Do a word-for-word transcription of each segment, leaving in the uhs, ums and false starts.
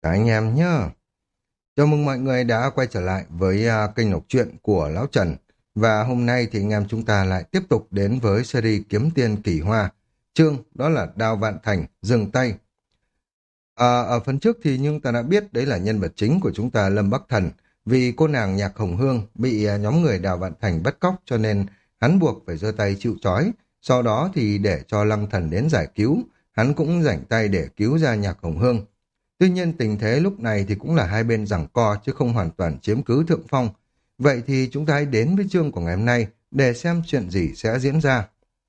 Cả anh em nhá. Chào mừng mọi người đã quay trở lại với à, kênh đọc truyện của Lão Trần. Và hôm nay thì anh em chúng ta lại tiếp tục đến với series Kiếm Tiên Kỳ Hoa. Chương đó là Đao Vạn Thành, dừng tay. À, ở phần trước thì nhưng ta đã biết đấy là nhân vật chính của chúng ta Lâm Bắc Thần. Vì cô nàng Nhạc Hồng Hương bị à, nhóm người Đào Vạn Thành bắt cóc cho nên hắn buộc phải giơ tay chịu trói. Sau đó thì để cho Lăng Thần đến giải cứu, hắn cũng rảnh tay để cứu ra Nhạc Hồng Hương. Tuy nhiên tình thế lúc này thì cũng là hai bên giằng co chứ không hoàn toàn chiếm cứ thượng phong. Vậy thì chúng ta hãy đến với chương của ngày hôm nay để xem chuyện gì sẽ diễn ra.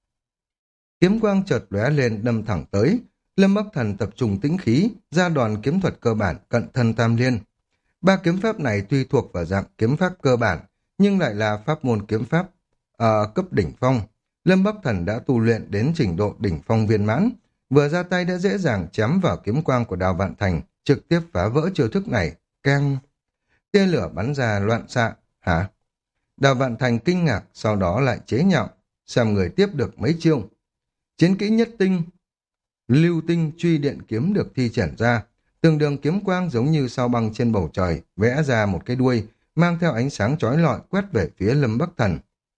Kiếm quang chợt lóe lên đâm thẳng tới. Lâm Bắc Thần tập trung tĩnh khí, ra đòn kiếm thuật cơ bản cận thân tam liên. Ba kiếm pháp này tuy thuộc vào dạng kiếm pháp cơ bản, nhưng lại là pháp môn kiếm pháp ở cấp đỉnh phong. Lâm Bắc Thần đã tu luyện đến trình độ đỉnh phong viên mãn, vừa ra tay đã dễ dàng chém vào kiếm quang của Đào Vạn Thành, trực tiếp phá vỡ chiêu thức này. Keng! Tia lửa bắn ra loạn xạ. Hả? Đào Vạn Thành kinh ngạc, sau đó lại chế nhạo. Xem người tiếp được mấy chiêu. Chiến kỹ nhất tinh, lưu tinh truy điện kiếm được thi triển ra. Từng đường kiếm quang giống như sao băng trên bầu trời, vẽ ra một cái đuôi, mang theo ánh sáng chói lọi quét về phía Lâm Bắc Thần.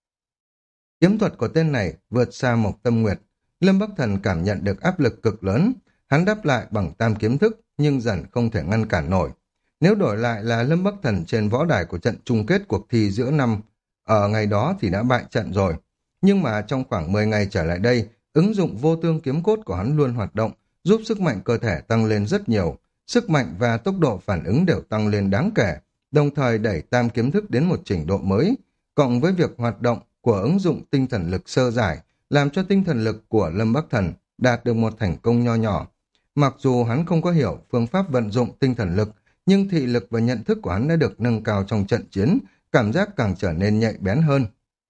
Kiếm thuật của tên này vượt xa Mộc Tâm Nguyệt. Lâm Bắc Thần cảm nhận được áp lực cực lớn. Hắn đáp lại bằng tam kiếm thức, nhưng dần không thể ngăn cản nổi. Nếu đổi lại là Lâm Bắc Thần trên võ đài của trận chung kết cuộc thi giữa năm, ở ngày đó thì đã bại trận rồi. Nhưng mà trong khoảng mười ngày trở lại đây, ứng dụng vô tương kiếm cốt của hắn luôn hoạt động, giúp sức mạnh cơ thể tăng lên rất nhiều. Sức mạnh và tốc độ phản ứng đều tăng lên đáng kể, đồng thời đẩy tam kiếm thức đến một trình độ mới. Cộng với việc hoạt động của ứng dụng tinh thần lực sơ giải, làm cho tinh thần lực của Lâm Bắc Thần đạt được một thành công nho nhỏ. Mặc dù hắn không có hiểu phương pháp vận dụng tinh thần lực, nhưng thị lực và nhận thức của hắn đã được nâng cao trong trận chiến, cảm giác càng trở nên nhạy bén hơn.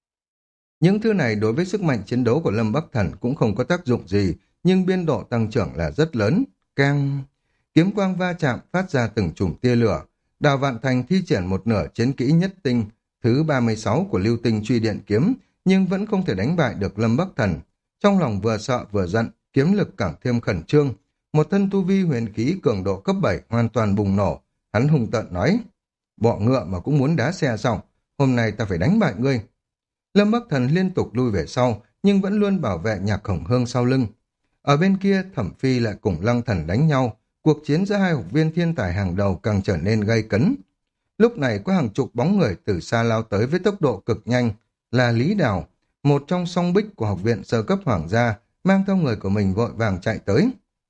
Những thứ này đối với sức mạnh chiến đấu của Lâm Bắc Thần cũng không có tác dụng gì, nhưng biên độ tăng trưởng là rất lớn. Keng! Kiếm quang va chạm phát ra từng chùm tia lửa. Đào Vạn Thành thi triển một nửa chiến kỹ nhất tinh, thứ ba mươi sáu của lưu tinh truy điện kiếm, nhưng vẫn không thể đánh bại được Lâm Bắc Thần. Trong lòng vừa sợ vừa giận, kiếm lực càng thêm khẩn trương. Một thân tu vi huyền khí cường độ cấp bảy hoàn toàn bùng nổ. Hắn hung tợn nói, bọ ngựa mà cũng muốn đá xe sao? Hôm nay ta phải đánh bại ngươi. Lâm Bắc Thần liên tục lui về sau, nhưng vẫn luôn bảo vệ Nhạc Hồng Hương sau lưng. Ở bên kia, Thẩm Phi lại cùng Lăng Thần đánh nhau. Cuộc chiến giữa hai học viên thiên tài hàng đầu càng trở nên gay cấn. Lúc này có hàng chục bóng người từ xa lao tới với tốc độ cực nhanh, là Lý Đào, một trong song bích của học viện sơ cấp hoàng gia, mang theo người của mình vội vàng chạy tới.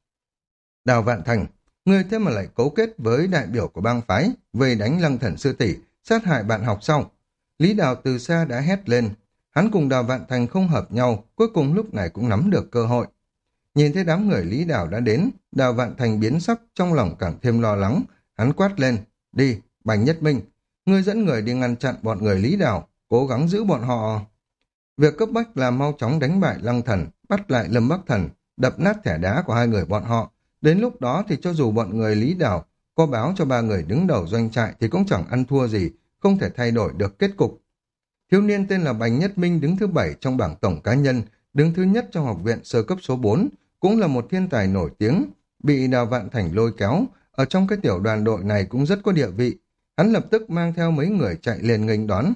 Đào Vạn Thành, ngươi thế mà lại cấu kết với đại biểu của bang phái, về đánh Lăng Thần sư tỷ, sát hại bạn học sau. Lý Đào từ xa đã hét lên, hắn cùng Đào Vạn Thành không hợp nhau, cuối cùng lúc này cũng nắm được cơ hội. Nhìn thấy đám người Lý Đào đã đến, Đào Vạn Thành biến sắc, trong lòng càng thêm lo lắng, hắn quát lên, đi, Bành Nhất Minh, ngươi dẫn người đi ngăn chặn bọn người Lý Đào, cố gắng giữ bọn họ. Việc cấp bách là mau chóng đánh bại Lăng Thần, bắt lại Lâm Bắc Thần, đập nát thẻ đá của hai người bọn họ. Đến lúc đó thì cho dù bọn người Lý Đào có báo cho ba người đứng đầu doanh trại thì cũng chẳng ăn thua gì, không thể thay đổi được kết cục. Thiếu niên tên là Bành Nhất Minh đứng thứ bảy trong bảng tổng cá nhân, đứng thứ nhất trong học viện sơ cấp số bốn, cũng là một thiên tài nổi tiếng, bị Đào Vạn Thành lôi kéo, ở trong cái tiểu đoàn đội này cũng rất có địa vị. Hắn lập tức mang theo mấy người chạy lên nghênh đón.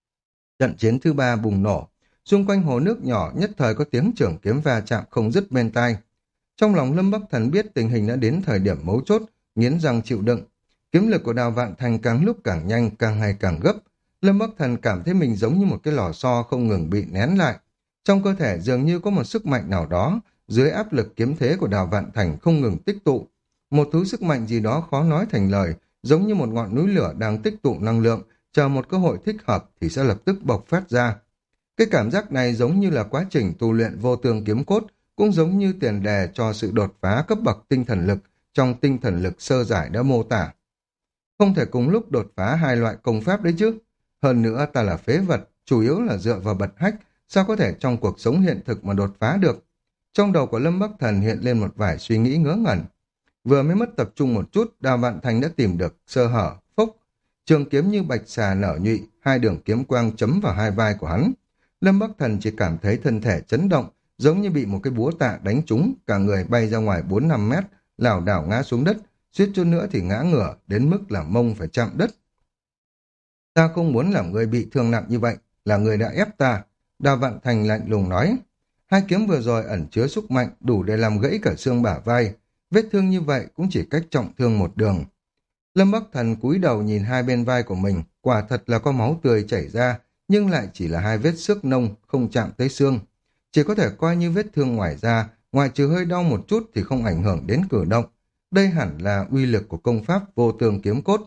Trận chiến thứ ba bùng nổ, xung quanh hồ nước nhỏ nhất thời có tiếng chưởng kiếm va chạm không dứt bên tai. Trong lòng Lâm Bắc Thần biết tình hình đã đến thời điểm mấu chốt, nghiến răng chịu đựng. Kiếm lực của Đào Vạn Thành càng lúc càng nhanh, càng ngày càng gấp. Lâm Bắc Thần cảm thấy mình giống như một cái lò xo không ngừng bị nén lại. Trong cơ thể dường như có một sức mạnh nào đó, dưới áp lực kiếm thế của Đào Vạn Thành không ngừng tích tụ. Một thứ sức mạnh gì đó khó nói thành lời, giống như một ngọn núi lửa đang tích tụ năng lượng, chờ một cơ hội thích hợp thì sẽ lập tức bộc phát ra. Cái cảm giác này giống như là quá trình tu luyện vô tương kiếm cốt, cũng giống như tiền đề cho sự đột phá cấp bậc tinh thần lực trong tinh thần lực sơ giải đã mô tả. Không thể cùng lúc đột phá hai loại công pháp đấy chứ. Hơn nữa ta là phế vật, chủ yếu là dựa vào bật hách, sao có thể trong cuộc sống hiện thực mà đột phá được. Trong đầu của Lâm Bắc Thần hiện lên một vài suy nghĩ ngớ ngẩn. Vừa mới mất tập trung một chút, Đào Vạn Thành đã tìm được sơ hở, phốc. Trường kiếm như bạch xà nở nhụy, hai đường kiếm quang chấm vào hai vai của hắn. Lâm Bắc Thần chỉ cảm thấy thân thể chấn động, giống như bị một cái búa tạ đánh trúng, cả người bay ra ngoài bốn năm mét, lảo đảo ngã xuống đất, suýt chút nữa thì ngã ngửa, đến mức là mông phải chạm đất. Ta không muốn làm ngươi bị thương nặng như vậy, là ngươi đã ép ta. Đào Vạn Thành lạnh lùng nói. Hai kiếm vừa rồi ẩn chứa sức mạnh đủ để làm gãy cả xương bả vai. Vết thương như vậy cũng chỉ cách trọng thương một đường. Lâm Bắc Thần cúi đầu nhìn hai bên vai của mình, quả thật là có máu tươi chảy ra, nhưng lại chỉ là hai vết xước nông, không chạm tới xương. Chỉ có thể coi như vết thương ngoài da, ngoài trừ hơi đau một chút thì không ảnh hưởng đến cử động. Đây hẳn là uy lực của công pháp vô tường kiếm cốt.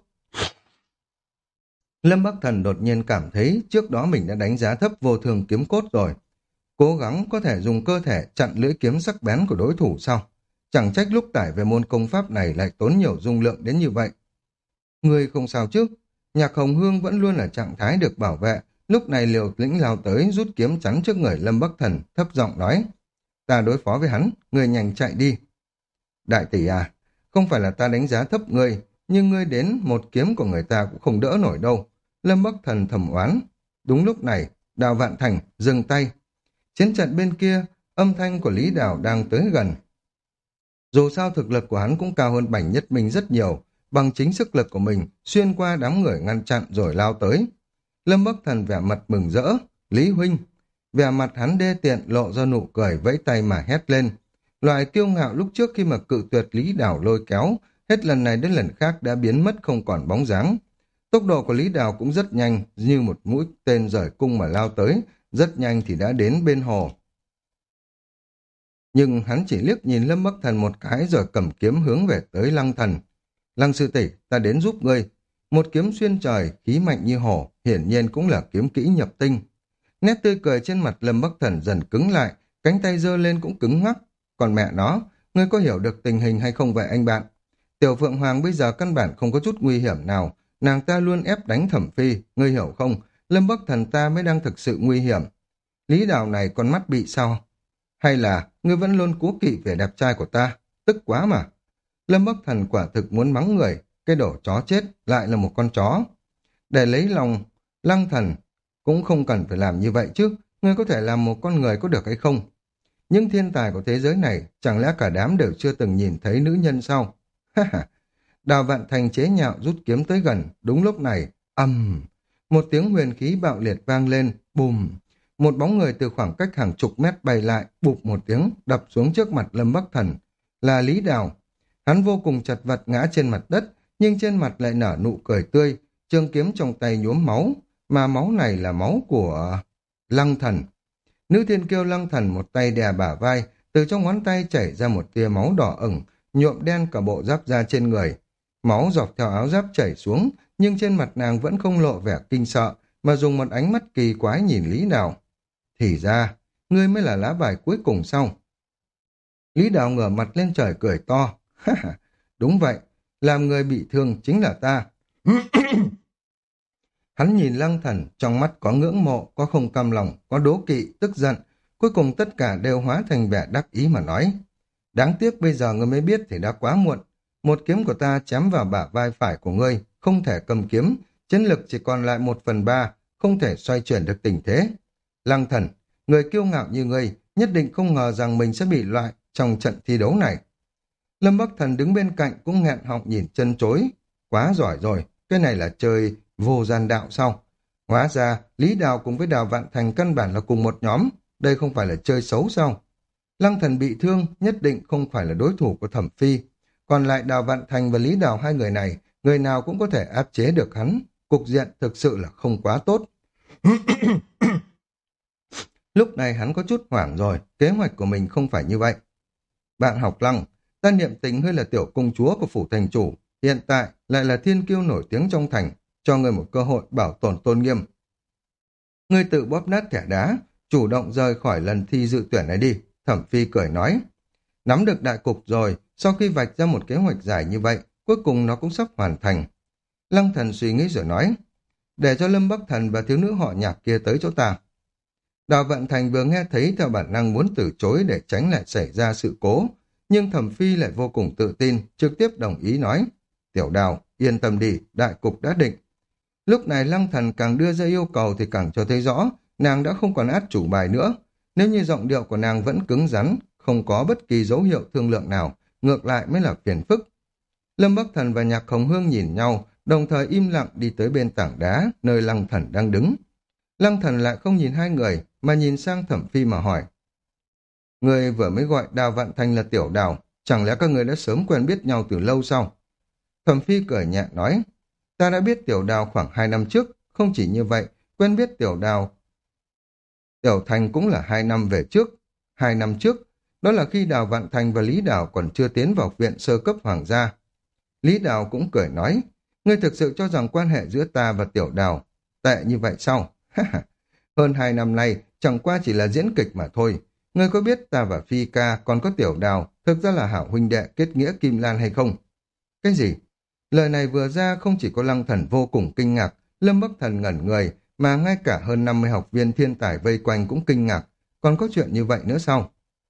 Lâm Bắc Thần đột nhiên cảm thấy trước đó mình đã đánh giá thấp vô thường kiếm cốt rồi. Cố gắng có thể dùng cơ thể chặn lưỡi kiếm sắc bén của đối thủ sau. Chẳng trách lúc tải về môn công pháp này lại tốn nhiều dung lượng đến như vậy. Người không sao chứ? Nhạc Hồng Hương vẫn luôn ở trạng thái được bảo vệ. Lúc này Liều Lĩnh lao tới rút kiếm chắn trước người Lâm Bắc Thần, thấp giọng nói. Ta đối phó với hắn, người nhanh chạy đi. Đại tỷ à, không phải là ta đánh giá thấp ngươi, nhưng ngươi đến một kiếm của người ta cũng không đỡ nổi đâu. Lâm Bắc Thần thầm oán. Đúng lúc này, Đào Vạn Thành dừng tay. Chiến trận bên kia, âm thanh của Lý Đào đang tới gần. Dù sao thực lực của hắn cũng cao hơn Bành Nhất Minh rất nhiều, bằng chính sức lực của mình xuyên qua đám người ngăn chặn rồi lao tới. Lâm Bắc Thần vẻ mặt mừng rỡ. Lý huynh. Vẻ mặt hắn đê tiện lộ ra nụ cười, vẫy tay mà hét lên. Loại kiêu ngạo lúc trước khi mà cự tuyệt Lý Đào lôi kéo, hết lần này đến lần khác đã biến mất không còn bóng dáng. Tốc độ của Lý Đào cũng rất nhanh, như một mũi tên rời cung mà lao tới, rất nhanh thì đã đến bên hồ. Nhưng hắn chỉ liếc nhìn Lâm Bắc Thần một cái rồi cầm kiếm hướng về tới Lăng Thần. Lăng sư tỷ, ta đến giúp ngươi. Một kiếm xuyên trời, khí mạnh như hổ, hiển nhiên cũng là kiếm kỹ nhập tinh. Nét tươi cười trên mặt Lâm Bắc Thần dần cứng lại, cánh tay giơ lên cũng cứng ngắc. Còn mẹ nó, ngươi có hiểu được tình hình hay không vậy anh bạn? Tiểu Phượng Hoàng bây giờ căn bản không có chút nguy hiểm nào, nàng ta luôn ép đánh Thẩm Phi, ngươi hiểu không? Lâm Bắc Thần ta mới đang thực sự nguy hiểm. Lý Đào này con mắt bị sao? Hay là ngươi vẫn luôn cố kỵ vẻ đẹp trai của ta? Tức quá mà. Lâm Bắc Thần quả thực muốn mắng người, cái đổ chó chết lại là một con chó. Để lấy lòng Lăng Thần cũng không cần phải làm như vậy chứ, ngươi có thể làm một con người có được hay không? Những thiên tài của thế giới này chẳng lẽ cả đám đều chưa từng nhìn thấy nữ nhân sao? Ha ha. Đào Vạn Thành chế nhạo rút kiếm tới gần, đúng lúc này, ầm, một tiếng huyền khí bạo liệt vang lên, bùm, một bóng người từ khoảng cách hàng chục mét bay lại, bụp một tiếng, đập xuống trước mặt Lâm Bắc Thần, là Lý Đào. Hắn vô cùng chật vật ngã trên mặt đất, nhưng trên mặt lại nở nụ cười tươi, trường kiếm trong tay nhuốm máu, mà máu này là máu của Lăng Thần. Nữ thiên kiêu Lăng Thần một tay đè bả vai, từ trong ngón tay chảy ra một tia máu đỏ ửng, nhuộm đen cả bộ giáp da trên người. Máu dọc theo áo giáp chảy xuống, nhưng trên mặt nàng vẫn không lộ vẻ kinh sợ, mà dùng một ánh mắt kỳ quái nhìn Lý Đào. Thì ra, ngươi mới là lá bài cuối cùng sao? Lý Đào ngửa mặt lên trời cười to. Đúng vậy, làm người bị thương chính là ta. Hắn nhìn Lăng Thần, trong mắt có ngưỡng mộ, có không cam lòng, có đố kỵ, tức giận. Cuối cùng tất cả đều hóa thành vẻ đắc ý mà nói. Đáng tiếc bây giờ ngươi mới biết thì đã quá muộn. Một kiếm của ta chém vào bả vai phải của ngươi, không thể cầm kiếm, chiến lực chỉ còn lại một phần ba, không thể xoay chuyển được tình thế. Lăng Thần, người kiêu ngạo như ngươi, nhất định không ngờ rằng mình sẽ bị loại trong trận thi đấu này. Lâm Bắc Thần đứng bên cạnh cũng nghẹn họng nhìn chân chối. Quá giỏi rồi, cái này là chơi vô gian đạo sao? Hóa ra, Lý Đào cùng với Đào Vạn Thành căn bản là cùng một nhóm, đây không phải là chơi xấu sao? Lăng Thần bị thương, nhất định không phải là đối thủ của Thẩm Phi. Còn lại Đào Vạn Thành và Lý Đào hai người này, người nào cũng có thể áp chế được hắn. Cục diện thực sự là không quá tốt. Lúc này hắn có chút hoảng rồi, kế hoạch của mình không phải như vậy. Bạn học Lăng, ta niệm tình ngươi là tiểu công chúa của phủ thành chủ, hiện tại lại là thiên kiêu nổi tiếng trong thành, cho ngươi một cơ hội bảo tồn tôn nghiêm. Ngươi tự bóp nát thẻ đá, chủ động rời khỏi lần thi dự tuyển này đi, Thẩm Phi cười nói. Nắm được đại cục rồi, sau khi vạch ra một kế hoạch dài như vậy, cuối cùng nó cũng sắp hoàn thành. Lăng Thần suy nghĩ rồi nói, để cho Lâm Bắc Thần và thiếu nữ họ Nhạc kia tới chỗ ta. Đào Vận Thành vừa nghe thấy theo bản năng muốn từ chối để tránh lại xảy ra sự cố, nhưng Thẩm Phi lại vô cùng tự tin, trực tiếp đồng ý nói, Tiểu Đào, yên tâm đi, đại cục đã định. Lúc này Lăng Thần càng đưa ra yêu cầu thì càng cho thấy rõ, nàng đã không còn át chủ bài nữa. Nếu như giọng điệu của nàng vẫn cứng rắn, không có bất kỳ dấu hiệu thương lượng nào, ngược lại mới là phiền phức. Lâm Bắc Thần và Nhạc Hồng Hương nhìn nhau, đồng thời im lặng đi tới bên tảng đá, nơi Lăng Thần đang đứng. Lăng Thần lại không nhìn hai người, mà nhìn sang Thẩm Phi mà hỏi. Người vừa mới gọi Đào Vạn Thành là Tiểu Đào, chẳng lẽ các người đã sớm quen biết nhau từ lâu sao? Thẩm Phi cười nhẹ nói, ta đã biết Tiểu Đào khoảng hai năm trước, không chỉ như vậy, quen biết Tiểu Đào. Tiểu Thành cũng là hai năm về trước, hai năm trước, đó là khi Đào Vạn Thành và Lý Đào còn chưa tiến vào học viện sơ cấp hoàng gia. Lý Đào cũng cười nói, ngươi thực sự cho rằng quan hệ giữa ta và Tiểu Đào tệ như vậy sao? Hơn hai năm nay, chẳng qua chỉ là diễn kịch mà thôi. Ngươi có biết ta và Phi Ca còn có Tiểu Đào thực ra là hảo huynh đệ kết nghĩa Kim Lan hay không? Cái gì? Lời này vừa ra không chỉ có Lăng Thần vô cùng kinh ngạc, Lâm Bắc Thần ngẩn người, mà ngay cả hơn năm mươi học viên thiên tài vây quanh cũng kinh ngạc. Còn có chuyện như vậy nữa sao?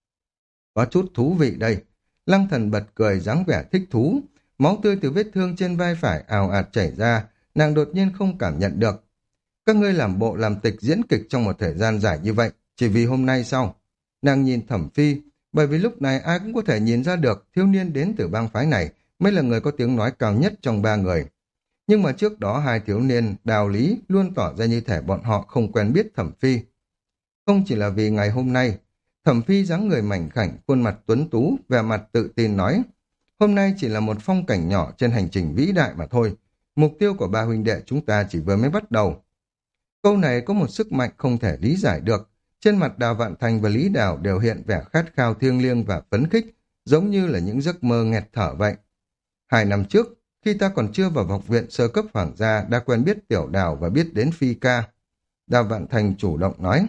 Có chút thú vị đây. Lăng Thần bật cười dáng vẻ thích thú. Máu tươi từ vết thương trên vai phải ào ạt chảy ra, nàng đột nhiên không cảm nhận được. Các ngươi làm bộ làm tịch diễn kịch trong một thời gian dài như vậy, chỉ vì hôm nay sao? Nàng nhìn Thẩm Phi, bởi vì lúc này ai cũng có thể nhìn ra được thiếu niên đến từ bang phái này mới là người có tiếng nói cao nhất trong ba người. Nhưng mà trước đó hai thiếu niên, Đào Lý, luôn tỏ ra như thể bọn họ không quen biết Thẩm Phi. Không chỉ là vì ngày hôm nay, Thẩm Phi dáng người mảnh khảnh, khuôn mặt tuấn tú, vẻ mặt tự tin nói, hôm nay chỉ là một phong cảnh nhỏ trên hành trình vĩ đại mà thôi. Mục tiêu của ba huynh đệ chúng ta chỉ vừa mới bắt đầu. Câu này có một sức mạnh không thể lý giải được. Trên mặt Đào Vạn Thành và Lý Đào đều hiện vẻ khát khao thiêng liêng và phấn khích, giống như là những giấc mơ nghẹt thở vậy. Hai năm trước, khi ta còn chưa vào học viện sơ cấp hoàng gia, đã quen biết Tiểu Đào và biết đến Phi Ca. Đào Vạn Thành chủ động nói,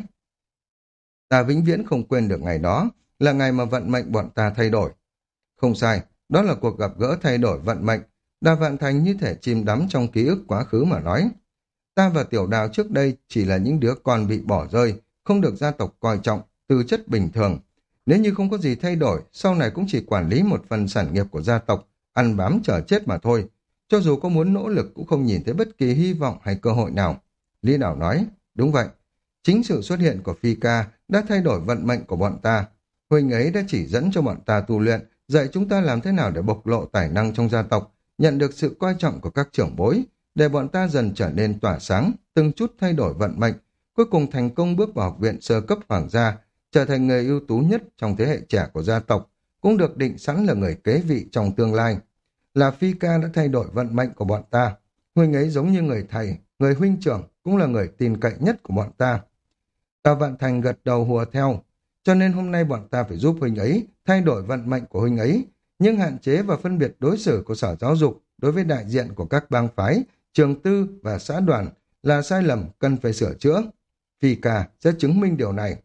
ta vĩnh viễn không quên được ngày đó, là ngày mà vận mệnh bọn ta thay đổi. Không sai, đó là cuộc gặp gỡ thay đổi vận mệnh. Đào Vạn Thành như thể chìm đắm trong ký ức quá khứ mà nói. Ta và Tiểu Đào trước đây chỉ là những đứa con bị bỏ rơi, không được gia tộc coi trọng, tư chất bình thường. Nếu như không có gì thay đổi, sau này cũng chỉ quản lý một phần sản nghiệp của gia tộc, ăn bám chờ chết mà thôi. Cho dù có muốn nỗ lực cũng không nhìn thấy bất kỳ hy vọng hay cơ hội nào. Lý Đào nói, đúng vậy. Chính sự xuất hiện của Phi Ca đã thay đổi vận mệnh của bọn ta. Huynh ấy đã chỉ dẫn cho bọn ta tu luyện, dạy chúng ta làm thế nào để bộc lộ tài năng trong gia tộc, nhận được sự coi trọng của các trưởng bối, để bọn ta dần trở nên tỏa sáng, từng chút thay đổi vận mệnh, cuối cùng thành công bước vào học viện sơ cấp hoàng gia, trở thành người ưu tú nhất trong thế hệ trẻ của gia tộc, cũng được định sẵn là người kế vị trong tương lai. Là Phi Ca đã thay đổi vận mệnh của bọn ta. Huynh ấy giống như người thầy, người huynh trưởng, cũng là người tin cậy nhất của bọn ta. Đào Vạn Thành gật đầu hùa theo, cho nên hôm nay bọn ta phải giúp huynh ấy thay đổi vận mệnh của huynh ấy, nhưng hạn chế và phân biệt đối xử của sở giáo dục đối với đại diện của các bang phái, trường tư và xã đoàn là sai lầm cần phải sửa chữa. Phi Ca sẽ chứng minh điều này.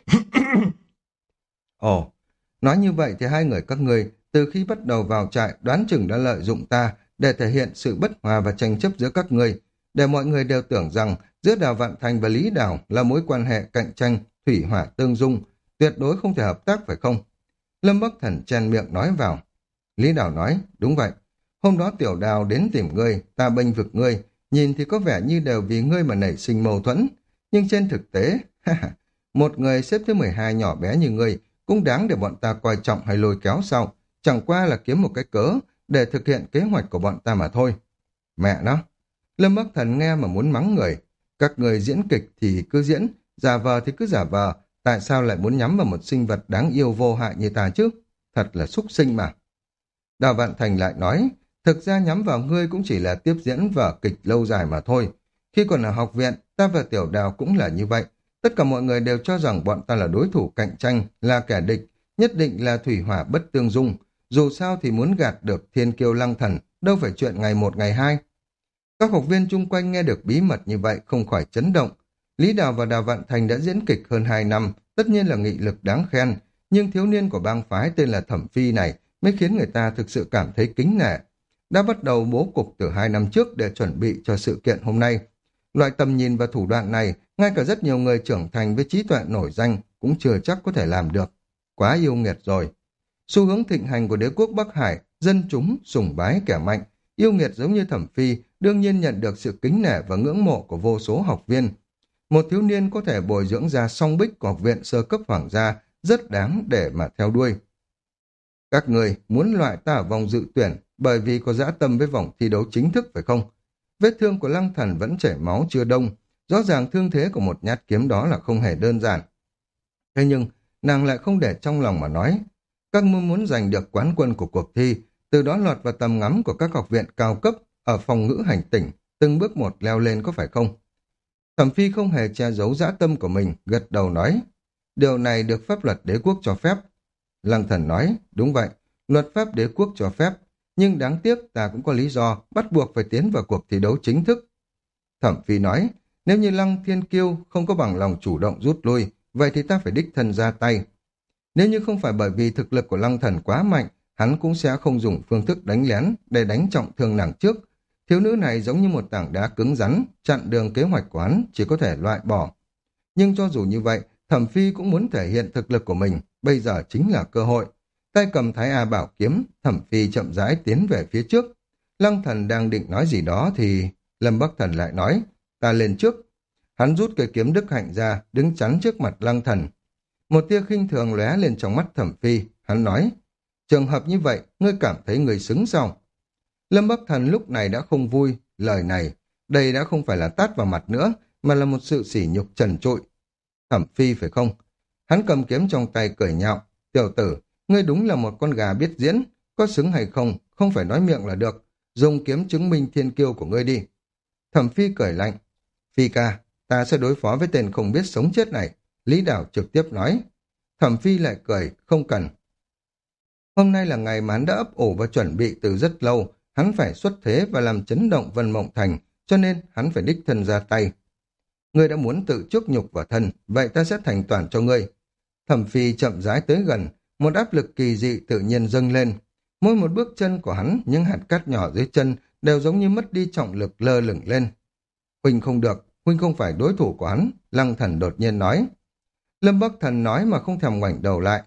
Ồ, nói như vậy thì hai người các ngươi từ khi bắt đầu vào trại đoán chừng đã lợi dụng ta để thể hiện sự bất hòa và tranh chấp giữa các ngươi, để mọi người đều tưởng rằng giữa Đào Vạn Thành và Lý Đào là mối quan hệ cạnh tranh, thủy hỏa tương dung, tuyệt đối không thể hợp tác phải không? Lâm Bắc Thần chen miệng nói vào. Lý Đào nói, đúng vậy. Hôm đó Tiểu Đào đến tìm ngươi, ta bênh vực ngươi, nhìn thì có vẻ như đều vì ngươi mà nảy sinh mâu thuẫn. Nhưng trên thực tế, một người xếp thứ mười hai nhỏ bé như ngươi cũng đáng để bọn ta coi trọng hay lôi kéo sao? Chẳng qua là kiếm một cái cớ để thực hiện kế hoạch của bọn ta mà thôi. Mẹ nó! Lâm Bắc Thần nghe mà muốn mắng người. Các người diễn kịch thì cứ diễn, giả vờ thì cứ giả vờ. Tại sao lại muốn nhắm vào một sinh vật đáng yêu vô hại như ta chứ? Thật là súc sinh mà. Đào Vạn Thành lại nói, thực ra nhắm vào ngươi cũng chỉ là tiếp diễn vở kịch lâu dài mà thôi. Khi còn ở học viện, ta và Tiểu Đào cũng là như vậy. Tất cả mọi người đều cho rằng bọn ta là đối thủ cạnh tranh, là kẻ địch, nhất định là thủy hỏa bất tương dung. Dù sao thì muốn gạt được thiên kiêu Lăng Thần, đâu phải chuyện ngày một ngày hai. Các học viên chung quanh nghe được bí mật như vậy không khỏi chấn động. Lý Đào và Đào Vạn Thành đã diễn kịch hơn hai năm, tất nhiên là nghị lực đáng khen, nhưng thiếu niên của bang phái tên là Thẩm Phi này mới khiến người ta thực sự cảm thấy kính nể. Đã bắt đầu bố cục từ hai năm trước để chuẩn bị cho sự kiện hôm nay. Loại tầm nhìn và thủ đoạn này, ngay cả rất nhiều người trưởng thành với trí tuệ nổi danh cũng chưa chắc có thể làm được. Quá yêu nghiệt rồi. Xu hướng thịnh hành của đế quốc Bắc Hải, dân chúng sùng bái kẻ mạnh, yêu nghiệt giống như Thẩm Phi đương nhiên nhận được sự kính nể và ngưỡng mộ của vô số học viên. Một thiếu niên có thể bồi dưỡng ra song bích của học viện sơ cấp hoàng gia rất đáng để mà theo đuôi. Các người muốn loại ta ở vòng dự tuyển bởi vì có dã tâm với vòng thi đấu chính thức phải không? Vết thương của Lăng Thần vẫn chảy máu chưa đông, rõ ràng thương thế của một nhát kiếm đó là không hề đơn giản. Thế nhưng, nàng lại không để trong lòng mà nói. Các mơ muốn giành được quán quân của cuộc thi, từ đó lọt vào tầm ngắm của các học viện cao cấp ở phòng ngữ hành tỉnh, từng bước một leo lên có phải không? Thẩm Phi không hề che giấu dã tâm của mình, gật đầu nói. Điều này được pháp luật đế quốc cho phép. Lăng Thần nói, đúng vậy, luật pháp đế quốc cho phép, nhưng đáng tiếc ta cũng có lý do bắt buộc phải tiến vào cuộc thi đấu chính thức. Thẩm Phi nói, nếu như Lăng Thiên Kiêu không có bằng lòng chủ động rút lui, vậy thì ta phải đích thân ra tay. Nếu như không phải bởi vì thực lực của Lăng Thần quá mạnh, hắn cũng sẽ không dùng phương thức đánh lén để đánh trọng thương nàng trước. Thiếu nữ này giống như một tảng đá cứng rắn, chặn đường kế hoạch của hắn, chỉ có thể loại bỏ. Nhưng cho dù như vậy, Thẩm Phi cũng muốn thể hiện thực lực của mình, bây giờ chính là cơ hội. Tay cầm Thái A bảo kiếm, Thẩm Phi chậm rãi tiến về phía trước. Lăng Thần đang định nói gì đó thì Lâm Bắc Thần lại nói, ta lên trước. Hắn rút cây kiếm Đức Hạnh ra, đứng chắn trước mặt Lăng Thần. Một tia khinh thường lóe lên trong mắt Thẩm Phi, hắn nói, trường hợp như vậy, ngươi cảm thấy người xứng sao? Lâm Bắc Thần lúc này đã không vui, lời này, đây đã không phải là tát vào mặt nữa, mà là một sự sỉ nhục trần trụi. Thẩm Phi phải không? Hắn cầm kiếm trong tay cười nhạo, tiểu tử, ngươi đúng là một con gà biết diễn, có xứng hay không, không phải nói miệng là được, dùng kiếm chứng minh thiên kiêu của ngươi đi. Thẩm Phi cười lạnh, Phi ca, ta sẽ đối phó với tên không biết sống chết này. Lý Đảo trực tiếp nói. Thẩm Phi lại cười, không cần. Hôm nay là ngày mà hắn đã ấp ủ và chuẩn bị từ rất lâu, hắn phải xuất thế và làm chấn động Vân Mộng Thành, cho nên hắn phải đích thân ra tay. Ngươi đã muốn tự chuốc nhục vào thân, vậy ta sẽ thành toàn cho ngươi. Thẩm Phi chậm rãi tới gần, một áp lực kỳ dị tự nhiên dâng lên. Mỗi một bước chân của hắn, những hạt cát nhỏ dưới chân đều giống như mất đi trọng lực lơ lửng lên. Huynh không được, huynh không phải đối thủ của hắn, Lăng Thần đột nhiên nói. Lâm Bắc Thần nói mà không thèm ngoảnh đầu lại.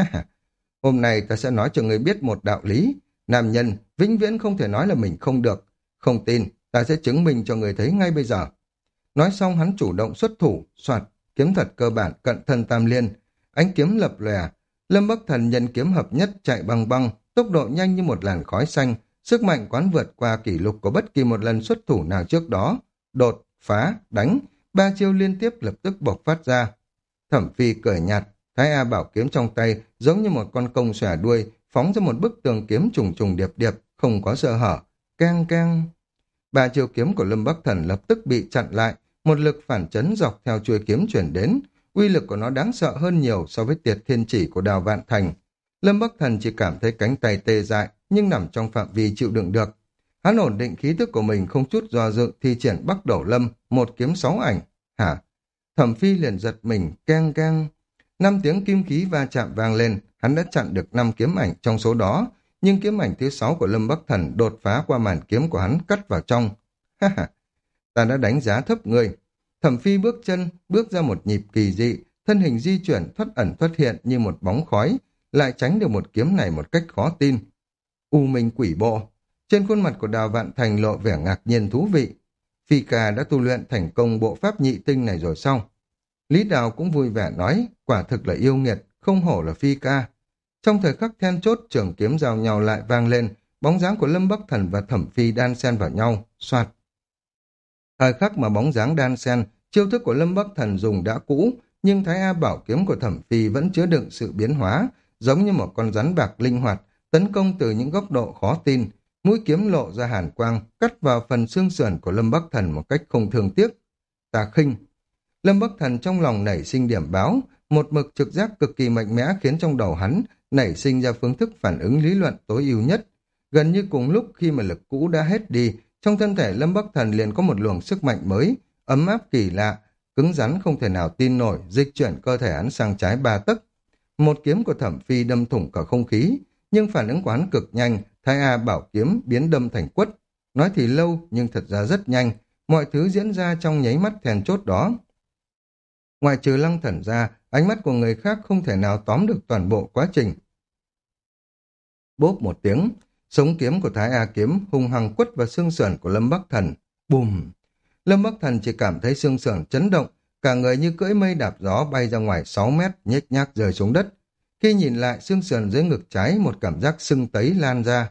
Hôm nay ta sẽ nói cho ngươi biết một đạo lý. Nam nhân vĩnh viễn không thể nói là mình không được. Không tin, ta sẽ chứng minh cho ngươi thấy ngay bây giờ. Nói xong hắn chủ động xuất thủ, soạt, kiếm thuật cơ bản cận thân tam liên. Ánh kiếm lập lòe. Lâm Bắc Thần nhân kiếm hợp nhất chạy băng băng, tốc độ nhanh như một làn khói xanh. Sức mạnh quán vượt qua kỷ lục của bất kỳ một lần xuất thủ nào trước đó. Đột, phá, đánh, ba chiêu liên tiếp lập tức bộc phát ra. Thẩm Phi cười nhạt, Thái A bảo kiếm trong tay giống như một con công xòe đuôi, phóng ra một bức tường kiếm trùng trùng điệp điệp, không có sơ hở. Keng keng. Ba chiêu kiếm của Lâm Bắc Thần lập tức bị chặn lại, một lực phản chấn dọc theo chuôi kiếm chuyển đến. Uy lực của nó đáng sợ hơn nhiều so với Tiệt Thiên Chỉ của Đào Vạn Thành. Lâm Bắc Thần chỉ cảm thấy cánh tay tê dại, nhưng nằm trong phạm vi chịu đựng được. Hắn ổn định khí tức của mình không chút do dự thi triển Bắc Đổ Lâm, một kiếm sáu ảnh. Hả? Thẩm Phi liền giật mình, keng keng. Năm tiếng kim khí va chạm vang lên, hắn đã chặn được năm kiếm ảnh trong số đó, nhưng kiếm ảnh thứ sáu của Lâm Bắc Thần đột phá qua màn kiếm của hắn cắt vào trong. Ha ha, ta đã đánh giá thấp người. Thẩm Phi bước chân, bước ra một nhịp kỳ dị, thân hình di chuyển thoát ẩn thoát hiện như một bóng khói, lại tránh được một kiếm này một cách khó tin. U Minh Quỷ Bộ. Trên khuôn mặt của Đào Vạn Thành lộ vẻ ngạc nhiên thú vị. Phi ca đã tu luyện thành công bộ pháp nhị tinh này rồi sao? Lý Đào cũng vui vẻ nói, quả thực là yêu nghiệt, không hổ là Phi ca. Trong thời khắc then chốt, trường kiếm giao nhau lại vang lên, bóng dáng của Lâm Bắc Thần và Thẩm Phi đan xen vào nhau, soạt. Thời khắc mà bóng dáng đan xen, chiêu thức của Lâm Bắc Thần dùng đã cũ, nhưng Thái A bảo kiếm của Thẩm Phi vẫn chứa đựng sự biến hóa, giống như một con rắn bạc linh hoạt, tấn công từ những góc độ khó tin. Mũi kiếm lộ ra hàn quang, cắt vào phần xương sườn của Lâm Bắc Thần một cách không thương tiếc. Ta khinh. Lâm Bắc Thần trong lòng nảy sinh điểm báo, một mực trực giác cực kỳ mạnh mẽ khiến trong đầu hắn nảy sinh ra phương thức phản ứng lý luận tối ưu nhất. Gần như cùng lúc khi mà lực cũ đã hết đi, trong thân thể Lâm Bắc Thần liền có một luồng sức mạnh mới, ấm áp kỳ lạ, cứng rắn không thể nào tin nổi, dịch chuyển cơ thể hắn sang trái ba tấc. Một kiếm của Thẩm Phi đâm thủng cả không khí, nhưng phản ứng của hắn cực nhanh, Thái A bảo kiếm biến đâm thành quất. Nói thì lâu nhưng thật ra rất nhanh, mọi thứ diễn ra trong nháy mắt then chốt đó. Ngoài trừ Lăng Thần ra, ánh mắt của người khác không thể nào tóm được toàn bộ quá trình. Bốp một tiếng, sống kiếm của Thái A kiếm hung hăng quất vào xương sườn của Lâm Bắc Thần. Bùm! Lâm Bắc Thần chỉ cảm thấy xương sườn chấn động, cả người như cưỡi mây đạp gió bay ra ngoài sáu mét, nhếch nhác rơi xuống đất. Khi nhìn lại xương sườn dưới ngực trái, một cảm giác sưng tấy lan ra.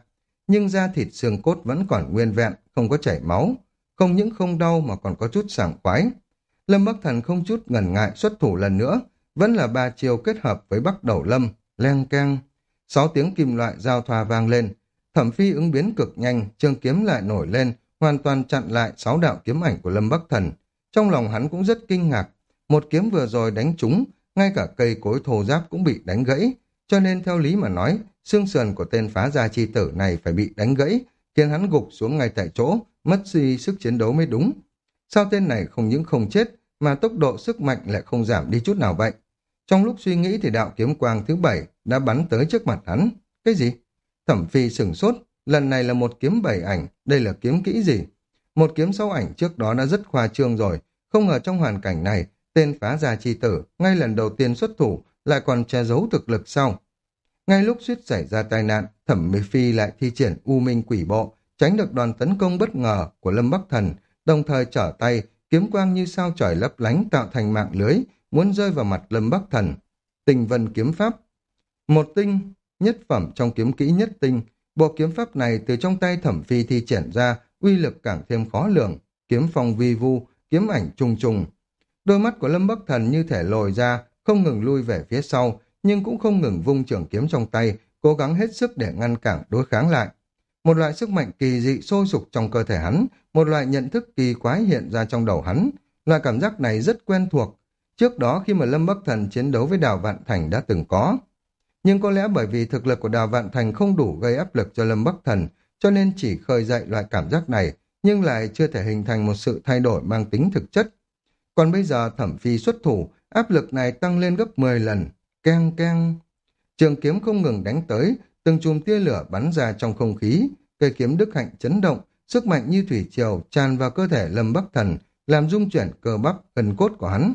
nhưng da thịt xương cốt vẫn còn nguyên vẹn, không có chảy máu. Không những không đau mà còn có chút sảng khoái. Lâm Bắc Thần không chút ngần ngại xuất thủ lần nữa, vẫn là ba chiêu kết hợp với Bắc Đầu Lâm, leng keng. Sáu tiếng kim loại giao thoa vang lên, Thẩm Phi ứng biến cực nhanh, trường kiếm lại nổi lên, hoàn toàn chặn lại sáu đạo kiếm ảnh của Lâm Bắc Thần. Trong lòng hắn cũng rất kinh ngạc, một kiếm vừa rồi đánh trúng, ngay cả cây cối thô ráp cũng bị đánh gãy, cho nên theo lý mà nói, xương sườn của tên phá gia chi tử này phải bị đánh gãy, khiến hắn gục xuống ngay tại chỗ, mất đi sức chiến đấu mới đúng. Sao tên này không những không chết, mà tốc độ sức mạnh lại không giảm đi chút nào vậy? Trong lúc suy nghĩ thì đạo kiếm quang thứ bảy đã bắn tới trước mặt hắn. Cái gì? Thẩm Phi sửng sốt, lần này là một kiếm bảy ảnh, đây là kiếm kỹ gì? Một kiếm sáu ảnh trước đó đã rất khoa trương rồi, không ngờ trong hoàn cảnh này, tên phá gia chi tử, ngay lần đầu tiên xuất thủ, lại còn che giấu thực lực sau. Ngay lúc suýt xảy ra tai nạn, Thẩm Mỹ Phi lại thi triển U Minh Quỷ Bộ, tránh được đòn tấn công bất ngờ của Lâm Bắc Thần, đồng thời trở tay, kiếm quang như sao trời lấp lánh tạo thành mạng lưới, muốn rơi vào mặt Lâm Bắc Thần. Tinh Vân kiếm pháp. Một tinh, nhất phẩm trong kiếm kỹ nhất tinh, bộ kiếm pháp này từ trong tay Thẩm Phi thi triển ra, uy lực càng thêm khó lường, kiếm phong vi vu, kiếm ảnh trùng trùng. Đôi mắt của Lâm Bắc Thần như thể lồi ra, không ngừng lui về phía sau, nhưng cũng không ngừng vung trường kiếm trong tay, cố gắng hết sức để ngăn cản đối kháng lại. Một loại sức mạnh kỳ dị sôi sục trong cơ thể hắn, một loại nhận thức kỳ quái hiện ra trong đầu hắn. Loại cảm giác này rất quen thuộc. Trước đó khi mà Lâm Bắc Thần chiến đấu với Đào Vạn Thành đã từng có. Nhưng có lẽ bởi vì thực lực của Đào Vạn Thành không đủ gây áp lực cho Lâm Bắc Thần, cho nên chỉ khơi dậy loại cảm giác này, nhưng lại chưa thể hình thành một sự thay đổi mang tính thực chất. Còn bây giờ Thẩm Phi xuất thủ, áp lực này tăng lên gấp mười lần. Keng keng. Trường kiếm không ngừng đánh tới, từng chùm tia lửa bắn ra trong không khí, cây kiếm đức hạnh chấn động, sức mạnh như thủy triều tràn vào cơ thể Lâm Bắc Thần, làm rung chuyển cơ bắp, gân cốt của hắn.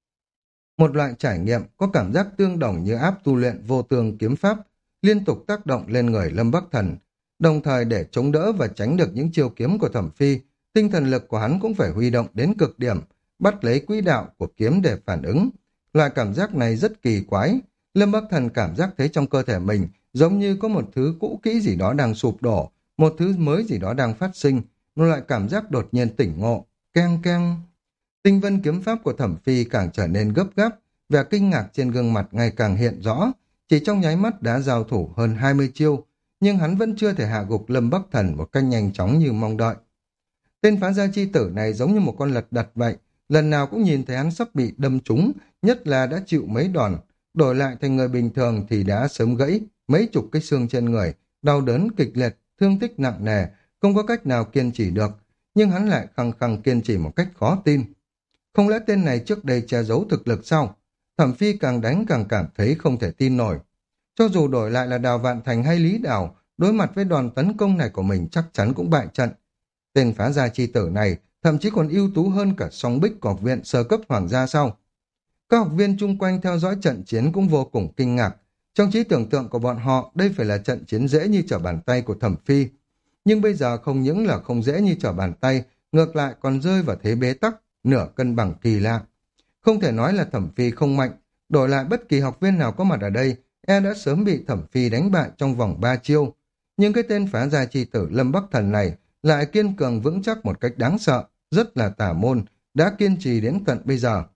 Một loại trải nghiệm có cảm giác tương đồng như áp tu luyện vô tường kiếm pháp, liên tục tác động lên người Lâm Bắc Thần, đồng thời để chống đỡ và tránh được những chiêu kiếm của Thẩm Phi, tinh thần lực của hắn cũng phải huy động đến cực điểm, bắt lấy quỹ đạo của kiếm để phản ứng. Loại cảm giác này rất kỳ quái. Lâm Bắc Thần cảm giác thấy trong cơ thể mình giống như có một thứ cũ kỹ gì đó đang sụp đổ, một thứ mới gì đó đang phát sinh, một loại cảm giác đột nhiên tỉnh ngộ. Keng keng. Tinh vân kiếm pháp của Thẩm Phi càng trở nên gấp gáp, vẻ kinh ngạc trên gương mặt ngày càng hiện rõ. Chỉ trong nháy mắt đã giao thủ hơn hai mươi chiêu, nhưng hắn vẫn chưa thể hạ gục Lâm Bắc Thần một cách nhanh chóng như mong đợi. Tên phá gia chi tử này giống như một con lật đật vậy, lần nào cũng nhìn thấy hắn sắp bị đâm trúng, nhất là đã chịu mấy đòn, đổi lại thành người bình thường thì đã sớm gãy mấy chục cái xương trên người, đau đớn kịch liệt, thương tích nặng nề, không có cách nào kiên trì được, nhưng hắn lại khăng khăng kiên trì một cách khó tin. Không lẽ tên này trước đây che giấu thực lực sao? Thẩm Phi càng đánh càng cảm thấy không thể tin nổi. Cho dù đổi lại là Đào Vạn Thành hay Lý Đào, đối mặt với đòn tấn công này của mình chắc chắn cũng bại trận. Tên phá gia chi tử này thậm chí còn ưu tú hơn cả song bích của học viện sơ cấp hoàng gia sao? Các học viên chung quanh theo dõi trận chiến cũng vô cùng kinh ngạc. Trong trí tưởng tượng của bọn họ, đây phải là trận chiến dễ như trở bàn tay của Thẩm Phi. Nhưng bây giờ không những là không dễ như trở bàn tay, ngược lại còn rơi vào thế bế tắc, nửa cân bằng kỳ lạ. Không thể nói là Thẩm Phi không mạnh, đổi lại bất kỳ học viên nào có mặt ở đây, e đã sớm bị Thẩm Phi đánh bại trong vòng ba chiêu. Nhưng cái tên phá gia chi tử Lâm Bắc Thần này lại kiên cường vững chắc một cách đáng sợ, rất là tà môn, đã kiên trì đến tận bây giờ.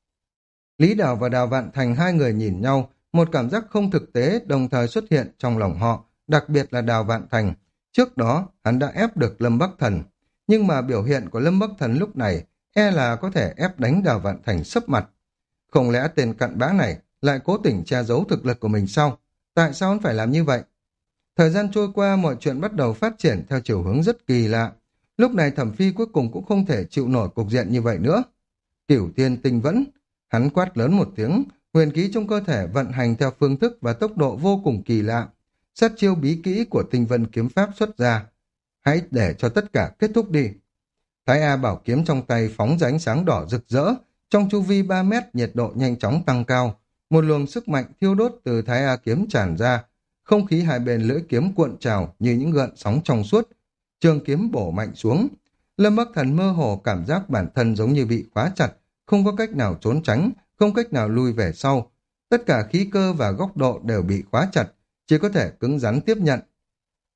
Lý Đào và Đào Vạn Thành hai người nhìn nhau, một cảm giác không thực tế đồng thời xuất hiện trong lòng họ, đặc biệt là Đào Vạn Thành. Trước đó, hắn đã ép được Lâm Bắc Thần, nhưng mà biểu hiện của Lâm Bắc Thần lúc này e là có thể ép đánh Đào Vạn Thành sấp mặt. Không lẽ tên cặn bã này lại cố tình che giấu thực lực của mình sao? Tại sao hắn phải làm như vậy? Thời gian trôi qua, mọi chuyện bắt đầu phát triển theo chiều hướng rất kỳ lạ. Lúc này Thẩm Phi cuối cùng cũng không thể chịu nổi cục diện như vậy nữa. Cửu Tiên Tinh Vẫn, hắn quát lớn một tiếng, huyền khí trong cơ thể vận hành theo phương thức và tốc độ vô cùng kỳ lạ. Sát chiêu bí kỹ của Tinh Vân kiếm pháp xuất ra. Hãy để cho tất cả kết thúc đi. Thái A bảo kiếm trong tay phóng ra ánh sáng đỏ rực rỡ, trong chu vi ba mét nhiệt độ nhanh chóng tăng cao. Một luồng sức mạnh thiêu đốt từ Thái A kiếm tràn ra, không khí hai bên lưỡi kiếm cuộn trào như những gợn sóng trong suốt. Trường kiếm bổ mạnh xuống. Lâm Bắc Thần mơ hồ cảm giác bản thân giống như bị khóa chặt, không có cách nào trốn tránh, không cách nào lui về sau. Tất cả khí cơ và góc độ đều bị khóa chặt, chỉ có thể cứng rắn tiếp nhận.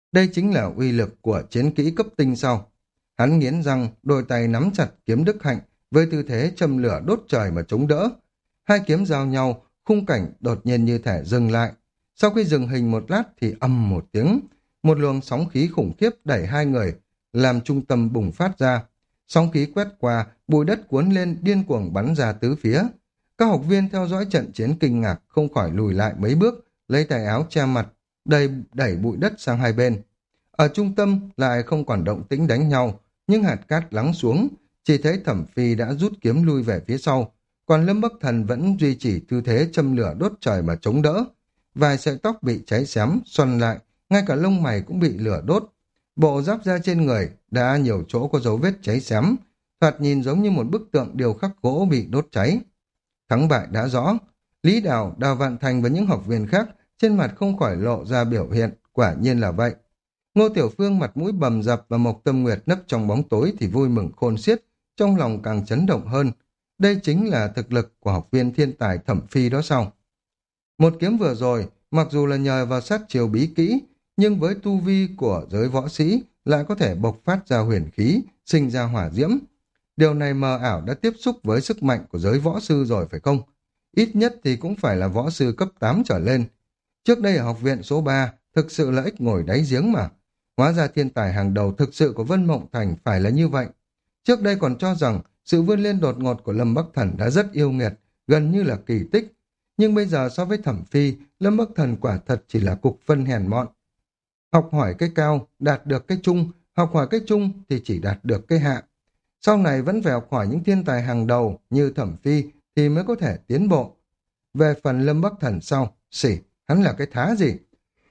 Đây chính là uy lực của chiến kỹ cấp tinh sau. Hắn nghiến răng, đôi tay nắm chặt kiếm đức hạnh, với tư thế châm lửa đốt trời mà chống đỡ. Hai kiếm giao nhau, khung cảnh đột nhiên như thể dừng lại. Sau khi dừng hình một lát thì âm một tiếng, một luồng sóng khí khủng khiếp đẩy hai người, làm trung tâm bùng phát ra. Sóng khí quét qua, bụi đất cuốn lên điên cuồng bắn ra tứ phía. Các học viên theo dõi trận chiến kinh ngạc không khỏi lùi lại mấy bước, lấy tay áo che mặt, đầy đẩy bụi đất sang hai bên. Ở trung tâm lại không còn động tĩnh đánh nhau, nhưng hạt cát lắng xuống, chỉ thấy Thẩm Phi đã rút kiếm lui về phía sau, còn Lâm Bắc Thần vẫn duy trì tư thế châm lửa đốt trời mà chống đỡ. Vài sợi tóc bị cháy xém, xoăn lại, ngay cả lông mày cũng bị lửa đốt. Bộ giáp da trên người đã nhiều chỗ có dấu vết cháy xém, thoạt nhìn giống như một bức tượng điêu khắc gỗ bị đốt cháy. Thắng bại đã rõ, Lý Đào, Đào Vạn Thành và những học viên khác trên mặt không khỏi lộ ra biểu hiện, quả nhiên là vậy. Ngô Tiểu Phương mặt mũi bầm dập và Mộc Tâm Nguyệt nấp trong bóng tối thì vui mừng khôn xiết, trong lòng càng chấn động hơn. Đây chính là thực lực của học viên thiên tài Thẩm Phi đó sao? Một kiếm vừa rồi, mặc dù là nhờ vào sát chiêu bí kỹ, nhưng với tu vi của giới võ sĩ lại có thể bộc phát ra huyền khí, sinh ra hỏa diễm. Điều này mờ ảo đã tiếp xúc với sức mạnh của giới võ sư rồi phải không? Ít nhất thì cũng phải là võ sư cấp tám trở lên. Trước đây ở học viện số ba, thực sự là ếch ngồi đáy giếng mà. Hóa ra thiên tài hàng đầu thực sự của Vân Mộng Thành phải là như vậy. Trước đây còn cho rằng sự vươn lên đột ngột của Lâm Bắc Thần đã rất yêu nghiệt, gần như là kỳ tích. Nhưng bây giờ so với Thẩm Phi, Lâm Bắc Thần quả thật chỉ là cục phân hèn mọn. Học hỏi cái cao, đạt được cái trung, học hỏi cái trung thì chỉ đạt được cái hạ. Sau này vẫn phải học hỏi những thiên tài hàng đầu như Thẩm Phi thì mới có thể tiến bộ. Về phần Lâm Bắc Thần sau, xỉ, hắn là cái thá gì?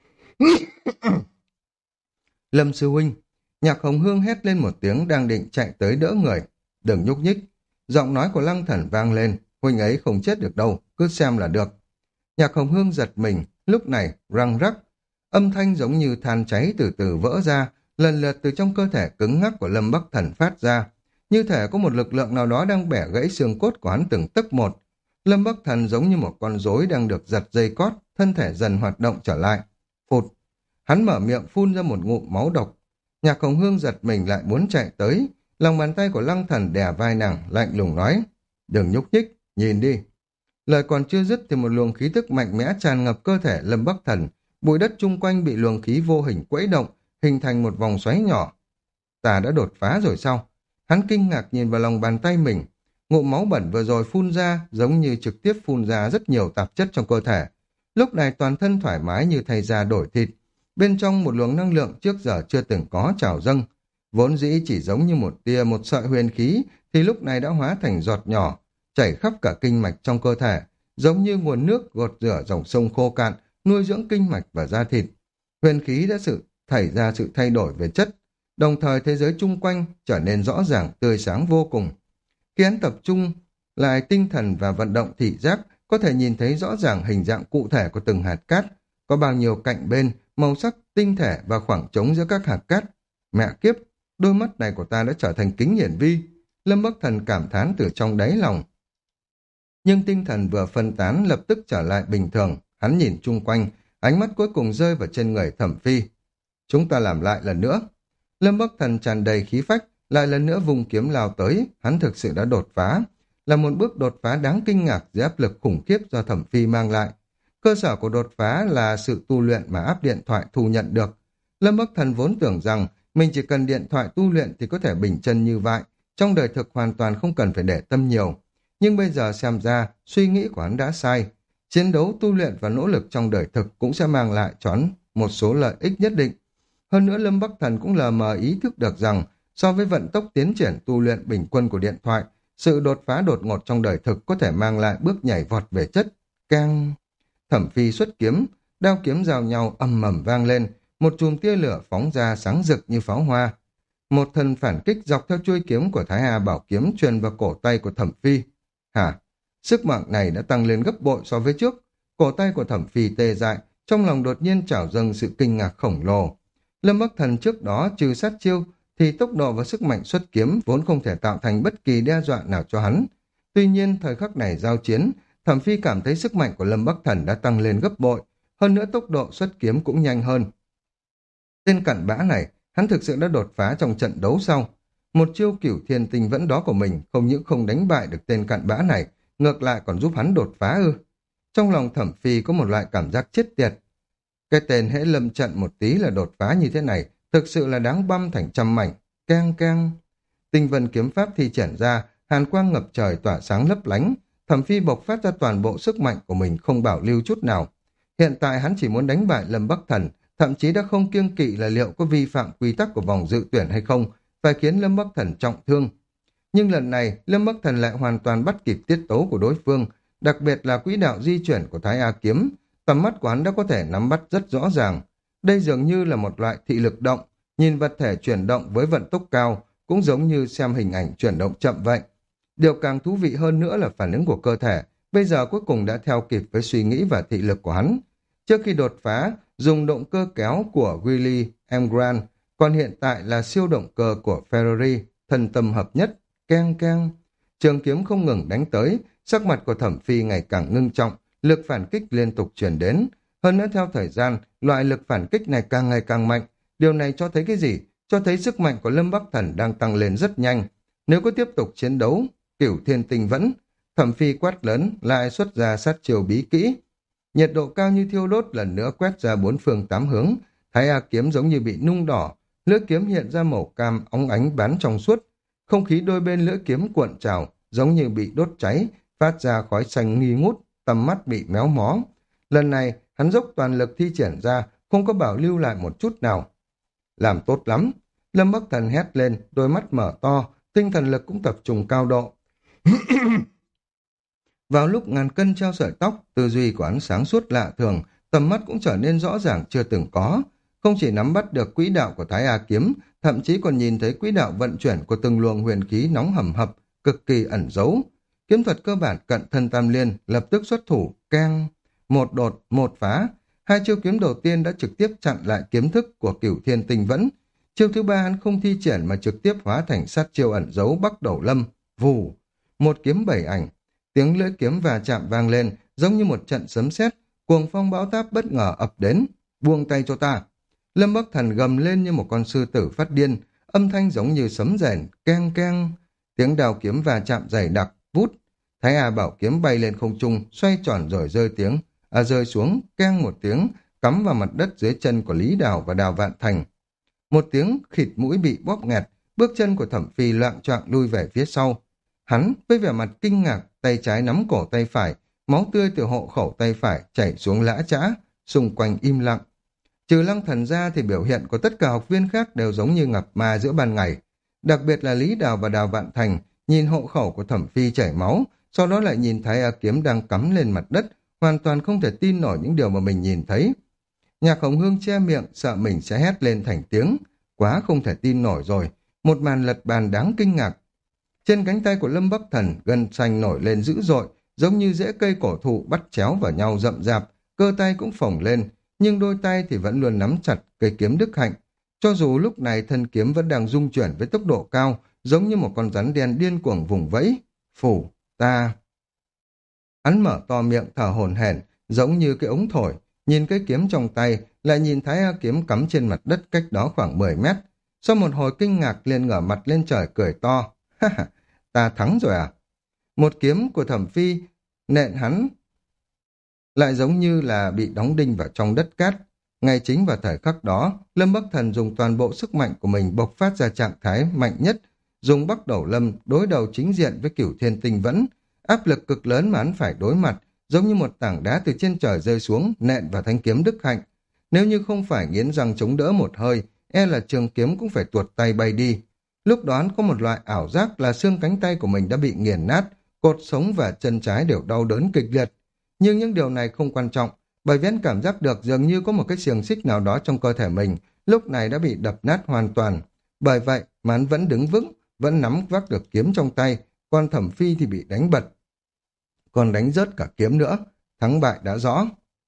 Lâm sư huynh, Nhạc Hồng Hương hét lên một tiếng đang định chạy tới đỡ người. Đừng nhúc nhích. Giọng nói của Lăng Thần vang lên, huynh ấy không chết được đâu, cứ xem là được. Nhạc Hồng Hương giật mình, lúc này răng rắc. Âm thanh giống như than cháy từ từ vỡ ra, lần lượt từ trong cơ thể cứng ngắc của Lâm Bắc Thần phát ra. Như thể có một lực lượng nào đó đang bẻ gãy xương cốt của hắn từng tấc một. Lâm Bắc Thần giống như một con rối đang được giật dây cót, thân thể dần hoạt động trở lại. Phụt! Hắn mở miệng phun ra một ngụm máu độc. Nhạc Hồng Hương giật mình lại muốn chạy tới. Lòng bàn tay của Lăng Thần đè vai nàng, lạnh lùng nói. Đừng nhúc nhích, nhìn đi. Lời còn chưa dứt thì một luồng khí tức mạnh mẽ tràn ngập cơ thể Lâm Bắc Thần. Bụi đất chung quanh bị luồng khí vô hình quẫy động, hình thành một vòng xoáy nhỏ. Ta đã đột phá rồi sao? Hắn kinh ngạc nhìn vào lòng bàn tay mình. Ngụm máu bẩn vừa rồi phun ra giống như trực tiếp phun ra rất nhiều tạp chất trong cơ thể. Lúc này toàn thân thoải mái như thay da đổi thịt. Bên trong một luồng năng lượng trước giờ chưa từng có trào dâng. Vốn dĩ chỉ giống như một tia một sợi huyền khí thì lúc này đã hóa thành giọt nhỏ, chảy khắp cả kinh mạch trong cơ thể, giống như nguồn nước gột rửa dòng sông khô cạn, nuôi dưỡng kinh mạch và da thịt. Huyền khí đã sự thảy ra sự thay đổi về chất, đồng thời thế giới chung quanh trở nên rõ ràng tươi sáng vô cùng. Khi hắn tập trung lại tinh thần và vận động thị giác, có thể nhìn thấy rõ ràng hình dạng cụ thể của từng hạt cát, có bao nhiêu cạnh bên, màu sắc tinh thể và khoảng trống giữa các hạt cát. Mẹ kiếp, đôi mắt này của ta đã trở thành kính hiển vi. Lâm Bắc Thần cảm thán từ trong đáy lòng. Nhưng tinh thần vừa phân tán lập tức trở lại bình thường. Hắn nhìn chung quanh, ánh mắt cuối cùng rơi vào trên người Thẩm Phi. Chúng ta làm lại lần nữa. Lâm Bắc Thần tràn đầy khí phách, lại lần nữa vùng kiếm lao tới. Hắn thực sự đã đột phá, là một bước đột phá đáng kinh ngạc dưới áp lực khủng khiếp do Thẩm Phi mang lại. Cơ sở của đột phá là sự tu luyện mà áp điện thoại thu nhận được. Lâm Bắc Thần vốn tưởng rằng mình chỉ cần điện thoại tu luyện thì có thể bình chân như vậy, trong đời thực hoàn toàn không cần phải để tâm nhiều. Nhưng bây giờ xem ra, suy nghĩ của hắn đã sai. Chiến đấu, tu luyện và nỗ lực trong đời thực cũng sẽ mang lại cho hắn một số lợi ích nhất định. Hơn nữa Lâm Bắc Thần cũng lờ mờ ý thức được rằng, so với vận tốc tiến triển tu luyện bình quân của điện thoại, sự đột phá đột ngột trong đời thực có thể mang lại bước nhảy vọt về chất. Càng... Thẩm Phi xuất kiếm, đao kiếm giao nhau ầm ầm vang lên, một chùm tia lửa phóng ra sáng rực như pháo hoa. Một thần phản kích dọc theo chuôi kiếm của Thái Hà Bảo Kiếm truyền vào cổ tay của Thẩm Phi. Hả? Sức mạnh này đã tăng lên gấp bội so với trước. Cổ tay của Thẩm Phi tê dại, trong lòng đột nhiên trào dâng sự kinh ngạc khổng lồ. Lâm Bắc Thần trước đó trừ sát chiêu thì tốc độ và sức mạnh xuất kiếm vốn không thể tạo thành bất kỳ đe dọa nào cho hắn. Tuy nhiên thời khắc này giao chiến, Thẩm Phi cảm thấy sức mạnh của Lâm Bắc Thần đã tăng lên gấp bội, hơn nữa tốc độ xuất kiếm cũng nhanh hơn. Tên cặn bã này, hắn thực sự đã đột phá trong trận đấu sau. Một chiêu cửu thiên tinh vẫn đó của mình không những không đánh bại được tên cặn bã này, ngược lại còn giúp hắn đột phá ư. Trong lòng Thẩm Phi có một loại cảm giác chết tiệt. Cái tên hễ lâm trận một tí là đột phá như thế này, thực sự là đáng băm thành trăm mảnh. Keng keng. Tinh vân kiếm pháp thi triển ra, hàn quang ngập trời tỏa sáng lấp lánh. Thẩm Phi bộc phát ra toàn bộ sức mạnh của mình không bảo lưu chút nào. Hiện tại hắn chỉ muốn đánh bại Lâm Bắc Thần, thậm chí đã không kiêng kỵ là liệu có vi phạm quy tắc của vòng dự tuyển hay không, phải khiến Lâm Bắc Thần trọng thương. Nhưng lần này, Lâm Bắc Thần lại hoàn toàn bắt kịp tiết tấu của đối phương, đặc biệt là quỹ đạo di chuyển của Thái A Kiếm. Tầm mắt của hắn đã có thể nắm bắt rất rõ ràng. Đây dường như là một loại thị lực động, nhìn vật thể chuyển động với vận tốc cao, cũng giống như xem hình ảnh chuyển động chậm vậy. Điều càng thú vị hơn nữa là phản ứng của cơ thể, bây giờ cuối cùng đã theo kịp với suy nghĩ và thị lực của hắn. Trước khi đột phá, dùng động cơ kéo của Willy M. Grant, còn hiện tại là siêu động cơ của Ferrari, thần tâm hợp nhất, keng keng. Trường kiếm không ngừng đánh tới, sắc mặt của Thẩm Phi ngày càng ngưng trọng, lực phản kích liên tục truyền đến. Hơn nữa theo thời gian, loại lực phản kích này càng ngày càng mạnh. Điều này cho thấy cái gì? Cho thấy sức mạnh của Lâm Bắc Thần đang tăng lên rất nhanh. Nếu có tiếp tục chiến đấu, cửu thiên tinh vẫn, Thẩm Phi quát lớn lại xuất ra sát chiêu bí kỹ. Nhiệt độ cao như thiêu đốt lần nữa quét ra bốn phương tám hướng, Thái A kiếm giống như bị nung đỏ, lưỡi kiếm hiện ra màu cam óng ánh bán trong suốt. Không khí đôi bên lưỡi kiếm cuộn trào, giống như bị đốt cháy, phát ra khói xanh nghi ngút, tầm mắt bị méo mó. Lần này, hắn dốc toàn lực thi triển ra, không có bảo lưu lại một chút nào. Làm tốt lắm. Lâm Bắc Thần hét lên, đôi mắt mở to, tinh thần lực cũng tập trung cao độ. Vào lúc ngàn cân treo sợi tóc, tư duy của hắn sáng suốt lạ thường, tầm mắt cũng trở nên rõ ràng chưa từng có. Không chỉ nắm bắt được quỹ đạo của Thái A kiếm, thậm chí còn nhìn thấy quỹ đạo vận chuyển của từng luồng huyền khí nóng hầm hập, cực kỳ ẩn giấu. Kiếm thuật cơ bản cận thân tam liên, lập tức xuất thủ, keng, một đột, một phá. Hai chiêu kiếm đầu tiên đã trực tiếp chặn lại kiếm thức của Cửu Thiên Tinh Vẫn. Chiêu thứ ba hắn không thi triển mà trực tiếp hóa thành sát chiêu ẩn giấu Bắc Đẩu Lâm, vù, một kiếm bảy ảnh. Tiếng lưỡi kiếm va chạm vang lên, giống như một trận sấm sét, cuồng phong bão táp bất ngờ ập đến. Buông tay cho ta. Lâm Bắc Thần gầm lên như một con sư tử phát điên, âm thanh giống như sấm rền, keng keng. Tiếng đào kiếm va chạm dày đặc, vút. Thái A bảo kiếm bay lên không trung, xoay tròn rồi rơi tiếng, à rơi xuống, keng một tiếng, cắm vào mặt đất dưới chân của Lý Đào và Đào Vạn Thành. Một tiếng khịt mũi bị bóp nghẹt, bước chân của Thẩm Phi loạng choạng lui về phía sau. Hắn với vẻ mặt kinh ngạc, tay trái nắm cổ tay phải, máu tươi từ hộ khẩu tay phải chảy xuống lã chã, xung quanh im lặng. Trừ Lăng Thần ra thì biểu hiện của tất cả học viên khác đều giống như ngập ma giữa ban ngày. Đặc biệt là Lý Đào và Đào Vạn Thành, nhìn hộ khẩu của Thẩm Phi chảy máu, sau đó lại nhìn Thái A kiếm đang cắm lên mặt đất, hoàn toàn không thể tin nổi những điều mà mình nhìn thấy. Nhạc Hồng Hương che miệng, sợ mình sẽ hét lên thành tiếng. Quá không thể tin nổi rồi, một màn lật bàn đáng kinh ngạc. Trên cánh tay của Lâm Bắc Thần, gân xanh nổi lên dữ dội, giống như rễ cây cổ thụ bắt chéo vào nhau rậm rạp, cơ tay cũng phồng lên, nhưng đôi tay thì vẫn luôn nắm chặt cây kiếm đức hạnh. Cho dù lúc này thân kiếm vẫn đang rung chuyển với tốc độ cao, giống như một con rắn đen điên cuồng vùng vẫy. Phủ, ta... Hắn mở to miệng thở hổn hển, giống như cái ống thổi, nhìn cái kiếm trong tay, lại nhìn Thái A kiếm cắm trên mặt đất cách đó khoảng mười mét. Sau một hồi kinh ngạc liền ngửa mặt lên trời cười to. Ha ha, ta thắng rồi à? Một kiếm của Thẩm Phi nện hắn lại giống như là bị đóng đinh vào trong đất cát. Ngay chính vào thời khắc đó, Lâm Bắc Thần dùng toàn bộ sức mạnh của mình bộc phát ra trạng thái mạnh nhất, dùng Bắc Đẩu Lâm đối đầu chính diện với Cửu Thiên Tinh Vẫn. Áp lực cực lớn mà hắn phải đối mặt, giống như một tảng đá từ trên trời rơi xuống, nện vào thanh kiếm đức hạnh. Nếu như không phải nghiến răng chống đỡ một hơi, e là trường kiếm cũng phải tuột tay bay đi. Lúc đó hắn có một loại ảo giác là xương cánh tay của mình đã bị nghiền nát, cột sống và chân trái đều đau đớn kịch liệt. Nhưng những điều này không quan trọng, bởi vì hắn cảm giác được dường như có một cái xiềng xích nào đó trong cơ thể mình, lúc này đã bị đập nát hoàn toàn. Bởi vậy mà hắn vẫn đứng vững, vẫn nắm vác được kiếm trong tay, còn Thẩm Phi thì bị đánh bật. Còn đánh rớt cả kiếm nữa, thắng bại đã rõ.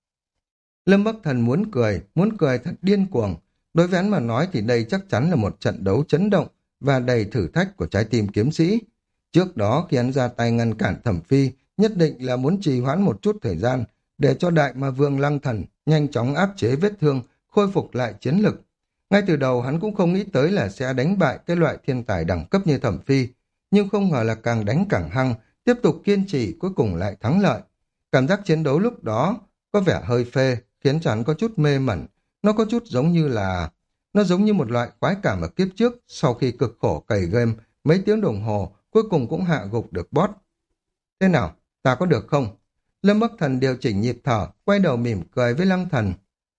Lâm Bắc Thần muốn cười, muốn cười thật điên cuồng. Đối với hắn mà nói thì đây chắc chắn là một trận đấu chấn động và đầy thử thách của trái tim kiếm sĩ. Trước đó khi hắn ra tay ngăn cản Thẩm Phi, nhất định là muốn trì hoãn một chút thời gian để cho Đại Ma Vương Lăng Thần nhanh chóng áp chế vết thương, khôi phục lại chiến lực. Ngay từ đầu hắn cũng không nghĩ tới là sẽ đánh bại cái loại thiên tài đẳng cấp như Thẩm Phi, nhưng không ngờ là càng đánh càng hăng, tiếp tục kiên trì cuối cùng lại thắng lợi. Cảm giác chiến đấu lúc đó có vẻ hơi phê, khiến cho hắn có chút mê mẩn, nó có chút giống như là... Nó giống như một loại khoái cảm ở kiếp trước, sau khi cực khổ cày game mấy tiếng đồng hồ, cuối cùng cũng hạ gục được boss. Thế nào, ta có được không? Lâm Bắc Thần điều chỉnh nhịp thở, quay đầu mỉm cười với Lăng Thần.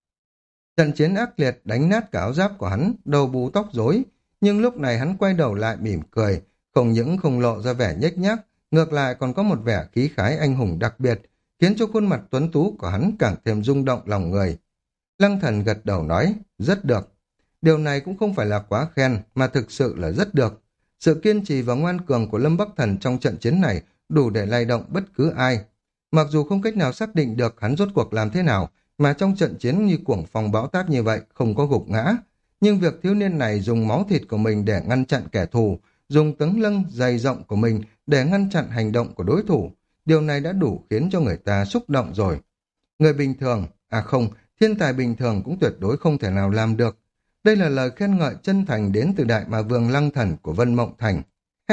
Trận chiến ác liệt đánh nát cả áo giáp của hắn, đầu bù tóc rối, nhưng lúc này hắn quay đầu lại mỉm cười, không những không lộ ra vẻ nhếch nhác, ngược lại còn có một vẻ khí khái anh hùng đặc biệt, khiến cho khuôn mặt tuấn tú của hắn càng thêm rung động lòng người. Lăng Thần gật đầu nói, rất được. Điều này cũng không phải là quá khen, mà thực sự là rất được. Sự kiên trì và ngoan cường của Lâm Bắc Thần trong trận chiến này đủ để lay động bất cứ ai. Mặc dù không cách nào xác định được hắn rốt cuộc làm thế nào, mà trong trận chiến như cuồng phong bão táp như vậy không có gục ngã. Nhưng việc thiếu niên này dùng máu thịt của mình để ngăn chặn kẻ thù, dùng tấm lưng dày rộng của mình để ngăn chặn hành động của đối thủ, điều này đã đủ khiến cho người ta xúc động rồi. Người bình thường, à không, thiên tài bình thường cũng tuyệt đối không thể nào làm được. Đây là lời khen ngợi chân thành đến từ đại ma vương Lăng Thần của Vân Mộng Thành.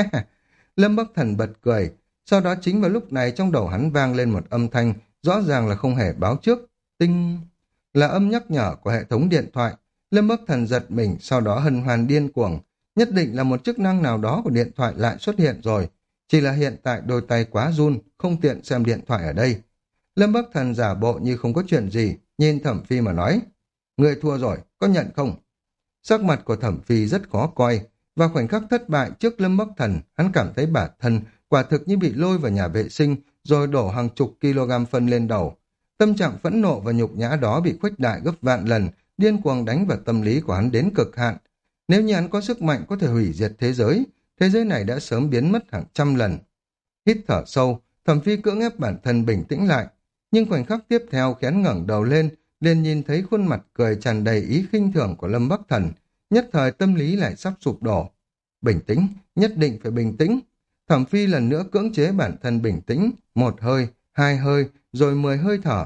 Lâm Bắc Thần bật cười, sau đó chính vào lúc này trong đầu hắn vang lên một âm thanh, rõ ràng là không hề báo trước. Tinh là âm nhắc nhở của hệ thống điện thoại. Lâm Bắc Thần giật mình, sau đó hân hoan điên cuồng. Nhất định là một chức năng nào đó của điện thoại lại xuất hiện rồi. Chỉ là hiện tại đôi tay quá run, không tiện xem điện thoại ở đây. Lâm Bắc Thần giả bộ như không có chuyện gì, nhìn Thẩm Phi mà nói. Người thua rồi, có nhận không? Sắc mặt của Thẩm Phi rất khó coi, và khoảnh khắc thất bại trước Lâm Bắc Thần, hắn cảm thấy bản thân quả thực như bị lôi vào nhà vệ sinh, rồi đổ hàng chục kg phân lên đầu. Tâm trạng phẫn nộ và nhục nhã đó bị khuếch đại gấp vạn lần, điên cuồng đánh vào tâm lý của hắn đến cực hạn. Nếu như hắn có sức mạnh có thể hủy diệt thế giới, thế giới này đã sớm biến mất hàng trăm lần. Hít thở sâu, Thẩm Phi cưỡng ép bản thân bình tĩnh lại, nhưng khoảnh khắc tiếp theo khi hắn ngẩng đầu lên, liền nhìn thấy khuôn mặt cười tràn đầy ý khinh thường của Lâm Bắc Thần, nhất thời tâm lý lại sắp sụp đổ. Bình tĩnh, nhất định phải bình tĩnh. Thẩm Phi lần nữa cưỡng chế bản thân bình tĩnh, một hơi, hai hơi, rồi mười hơi thở.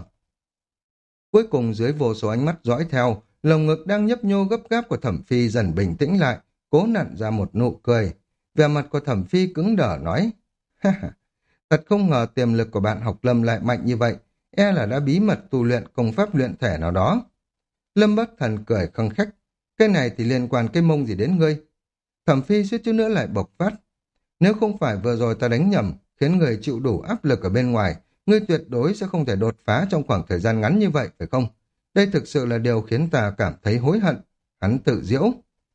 Cuối cùng dưới vô số ánh mắt dõi theo, lồng ngực đang nhấp nhô gấp gáp của Thẩm Phi dần bình tĩnh lại, cố nặn ra một nụ cười. Vẻ mặt của Thẩm Phi cứng đờ nói, ha ha, thật không ngờ tiềm lực của bạn học Lâm lại mạnh như vậy, e là đã bí mật tu luyện công pháp luyện thể nào đó. Lâm Bắc Thần cười khăng khách, cái này thì liên quan cái mông gì đến ngươi? Thẩm Phi suýt chút nữa lại bộc phát. Nếu không phải vừa rồi ta đánh nhầm, khiến người chịu đủ áp lực ở bên ngoài, ngươi tuyệt đối sẽ không thể đột phá trong khoảng thời gian ngắn như vậy, phải không? Đây thực sự là điều khiến ta cảm thấy hối hận. Hắn tự giễu.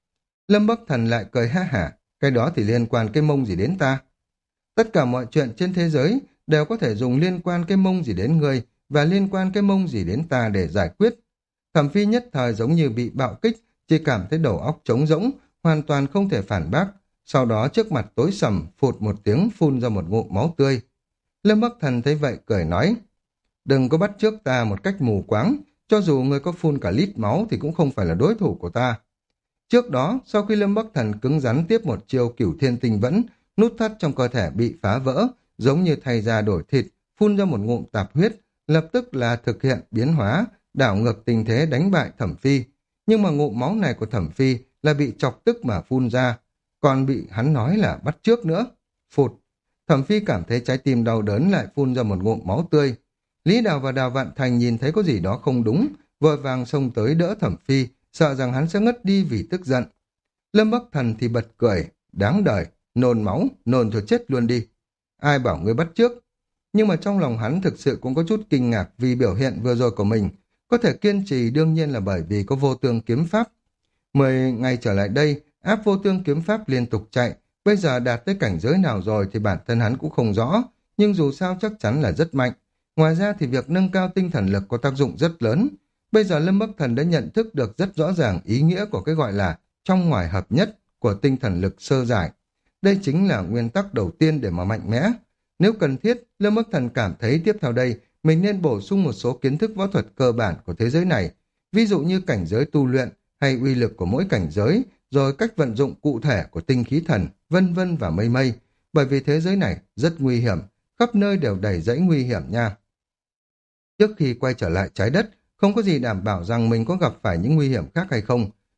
Lâm Bắc Thần lại cười ha hả, cái đó thì liên quan cái mông gì đến ta? Tất cả mọi chuyện trên thế giới đều có thể dùng liên quan cái mông gì đến ngươi và liên quan cái mông gì đến ta để giải quyết. Thẩm Phi nhất thời giống như bị bạo kích, chỉ cảm thấy đầu óc trống rỗng, hoàn toàn không thể phản bác. Sau đó trước mặt tối sầm, phụt một tiếng phun ra một ngụm máu tươi. Lâm Bắc Thần thấy vậy cười nói, đừng có bắt chước ta một cách mù quáng, cho dù ngươi có phun cả lít máu thì cũng không phải là đối thủ của ta. Trước đó, sau khi Lâm Bắc Thần cứng rắn tiếp một chiêu cửu thiên tinh vẫn, nút thắt trong cơ thể bị phá vỡ, giống như thay da đổi thịt, phun ra một ngụm tạp huyết, lập tức là thực hiện biến hóa, đảo ngược tình thế đánh bại Thẩm Phi. Nhưng mà ngụm máu này của Thẩm Phi là bị chọc tức mà phun ra, còn bị hắn nói là bắt chước nữa. Phụt! Thẩm Phi cảm thấy trái tim đau đớn lại phun ra một ngụm máu tươi. Lý Đào và Đào Vạn Thành nhìn thấy có gì đó không đúng, vội vàng xông tới đỡ Thẩm Phi, sợ rằng hắn sẽ ngất đi vì tức giận. Lâm Bắc Thần thì bật cười, đáng đời, nôn máu, nôn cho chết luôn đi. Ai bảo ngươi bắt chước? Nhưng mà trong lòng hắn thực sự cũng có chút kinh ngạc vì biểu hiện vừa rồi của mình. Có thể kiên trì đương nhiên là bởi vì có vô tương kiếm pháp. Mười ngày trở lại đây, áp vô tương kiếm pháp liên tục chạy, bây giờ đạt tới cảnh giới nào rồi thì bản thân hắn cũng không rõ, nhưng dù sao chắc chắn là rất mạnh. Ngoài ra thì việc nâng cao tinh thần lực có tác dụng rất lớn. Bây giờ Lâm Bắc Thần đã nhận thức được rất rõ ràng ý nghĩa của cái gọi là trong ngoài hợp nhất của tinh thần lực sơ giải. Đây chính là nguyên tắc đầu tiên để mà mạnh mẽ. Nếu cần thiết, Lâm Bắc Thần cảm thấy tiếp theo đây mình nên bổ sung một số kiến thức võ thuật cơ bản của thế giới này, ví dụ như cảnh giới tu luyện hay uy lực của mỗi cảnh giới, rồi cách vận dụng cụ thể của tinh khí thần, vân vân và mây mây, bởi vì thế giới này rất nguy hiểm, khắp nơi đều đầy rẫy nguy hiểm nha. Trước khi quay trở lại trái đất, không có gì đảm bảo rằng mình có gặp phải những nguy hiểm khác hay không.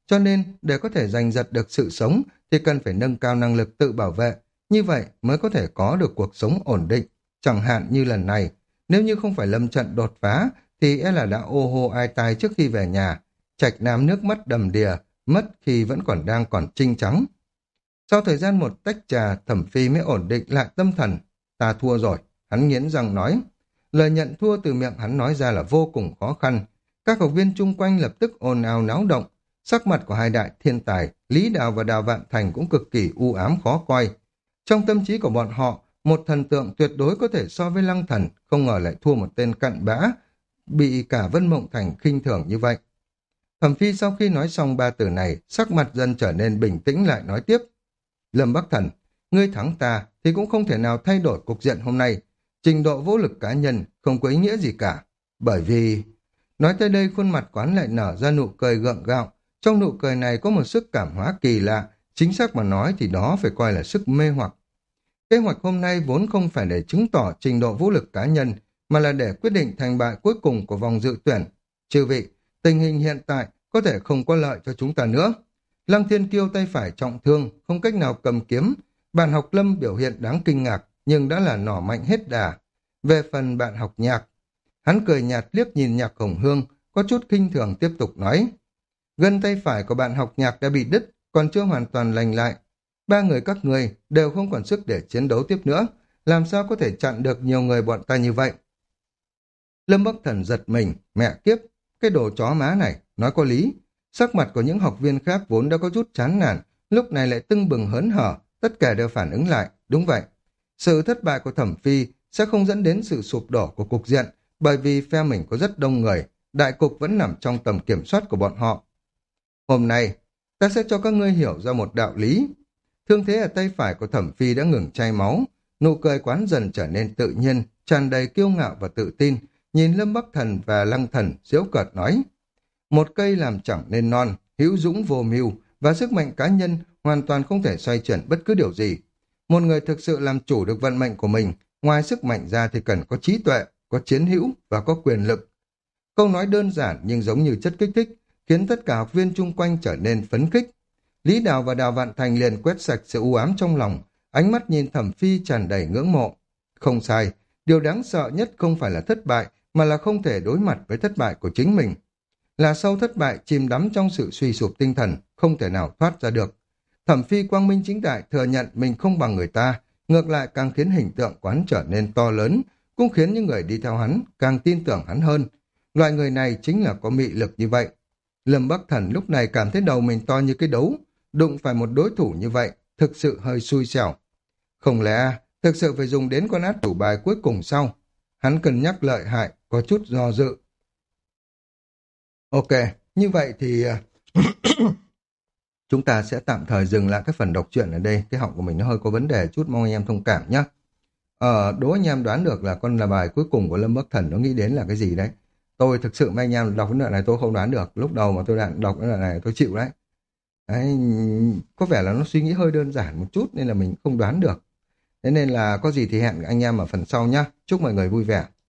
Cho nên, để có thể giành giật được sự sống thì cần phải nâng cao năng lực tự bảo vệ. Như vậy mới có thể có được cuộc sống ổn định. Chẳng hạn như lần này, nếu như không phải lâm trận đột phá thì e là đã ô hô ai tai trước khi về nhà. Trạch Nam nước mắt đầm đìa, mất khi vẫn còn đang còn trinh trắng. Sau thời gian một tách trà, Thẩm Phi mới ổn định lại tâm thần. Ta thua rồi, hắn nghiến răng nói. Lời nhận thua từ miệng hắn nói ra là vô cùng khó khăn. Các học viên chung quanh lập tức ồn ào náo động. Sắc mặt của hai đại thiên tài, Lý Đào và Đào Vạn Thành cũng cực kỳ u ám khó coi. Trong tâm trí của bọn họ, một thần tượng tuyệt đối có thể so với Lăng Thần, không ngờ lại thua một tên cặn bã, bị cả Vân Mộng Thành khinh thường như vậy. Thẩm Phi sau khi nói xong ba từ này, sắc mặt dần trở nên bình tĩnh lại nói tiếp. Lâm Bắc Thần, ngươi thắng ta thì cũng không thể nào thay đổi cục diện hôm nay. Trình độ vũ lực cá nhân không có ý nghĩa gì cả. Bởi vì... Nói tới đây khuôn mặt quán lại nở ra nụ cười gượng gạo. Trong nụ cười này có một sức cảm hóa kỳ lạ. Chính xác mà nói thì đó phải coi là sức mê hoặc. Kế hoạch hôm nay vốn không phải để chứng tỏ trình độ vũ lực cá nhân, mà là để quyết định thành bại cuối cùng của vòng dự tuyển. Chư vị, tình hình hiện tại có thể không có lợi cho chúng ta nữa. Lăng Thiên Kiêu tay phải trọng thương, không cách nào cầm kiếm. Bạn học Lâm biểu hiện đáng kinh ngạc, nhưng đã là nỏ mạnh hết đà. Về phần bạn học Nhạc, hắn cười nhạt liếc nhìn Nhạc Hồng Hương, có chút khinh thường tiếp tục nói. Gân tay phải của bạn học Nhạc đã bị đứt, còn chưa hoàn toàn lành lại. Ba người các người đều không còn sức để chiến đấu tiếp nữa, làm sao có thể chặn được nhiều người bọn ta như vậy? Lâm Bắc Thần giật mình, mẹ kiếp, cái đồ chó má này, nói có lý. Sắc mặt của những học viên khác vốn đã có chút chán nản, lúc này lại tưng bừng hớn hở, tất cả đều phản ứng lại, đúng vậy. Sự thất bại của Thẩm Phi sẽ không dẫn đến sự sụp đổ của cục diện, bởi vì phe mình có rất đông người, đại cục vẫn nằm trong tầm kiểm soát của bọn họ. Hôm nay, ta sẽ cho các ngươi hiểu ra một đạo lý. Thương thế ở tay phải của Thẩm Phi đã ngừng chảy máu, nụ cười quán dần trở nên tự nhiên, tràn đầy kiêu ngạo và tự tin, nhìn Lâm Bắc Thần và Lăng Thần giễu cợt nói. Một cây làm chẳng nên non, hữu dũng vô mưu và sức mạnh cá nhân hoàn toàn không thể xoay chuyển bất cứ điều gì. Một người thực sự làm chủ được vận mệnh của mình, ngoài sức mạnh ra thì cần có trí tuệ, có chiến hữu và có quyền lực. Câu nói đơn giản nhưng giống như chất kích thích, khiến tất cả học viên chung quanh trở nên phấn khích. Lý Đào và Đào Vạn Thành liền quét sạch sự u ám trong lòng, ánh mắt nhìn Thẩm Phi tràn đầy ngưỡng mộ. Không sai, điều đáng sợ nhất không phải là thất bại, mà là không thể đối mặt với thất bại của chính mình. Là sau thất bại chìm đắm trong sự suy sụp tinh thần, không thể nào thoát ra được. Thẩm Phi quang minh chính đại thừa nhận mình không bằng người ta, ngược lại càng khiến hình tượng quán trở nên to lớn, cũng khiến những người đi theo hắn càng tin tưởng hắn hơn. Loại người này chính là có mị lực như vậy. Lâm Bắc Thần lúc này cảm thấy đầu mình to như cái đấu, đụng phải một đối thủ như vậy, thực sự hơi xui xẻo. Không lẽ thực sự phải dùng đến con át chủ bài cuối cùng sau? Hắn cân nhắc lợi hại, có chút do dự. Ok, như vậy thì chúng ta sẽ tạm thời dừng lại cái phần đọc truyện ở đây. Cái họng của mình nó hơi có vấn đề chút, mong anh em thông cảm nhé. Ờ, đố anh em đoán được là con là bài cuối cùng của Lâm Bắc Thần nó nghĩ đến là cái gì đấy. Tôi thực sự mấy anh em đọc cái đoạn này tôi không đoán được. Lúc đầu mà tôi đang đọc cái đoạn này tôi chịu đấy. Đấy, có vẻ là nó suy nghĩ hơi đơn giản một chút nên là mình không đoán được. Thế nên là có gì thì hẹn anh em ở phần sau nhé. Chúc mọi người vui vẻ.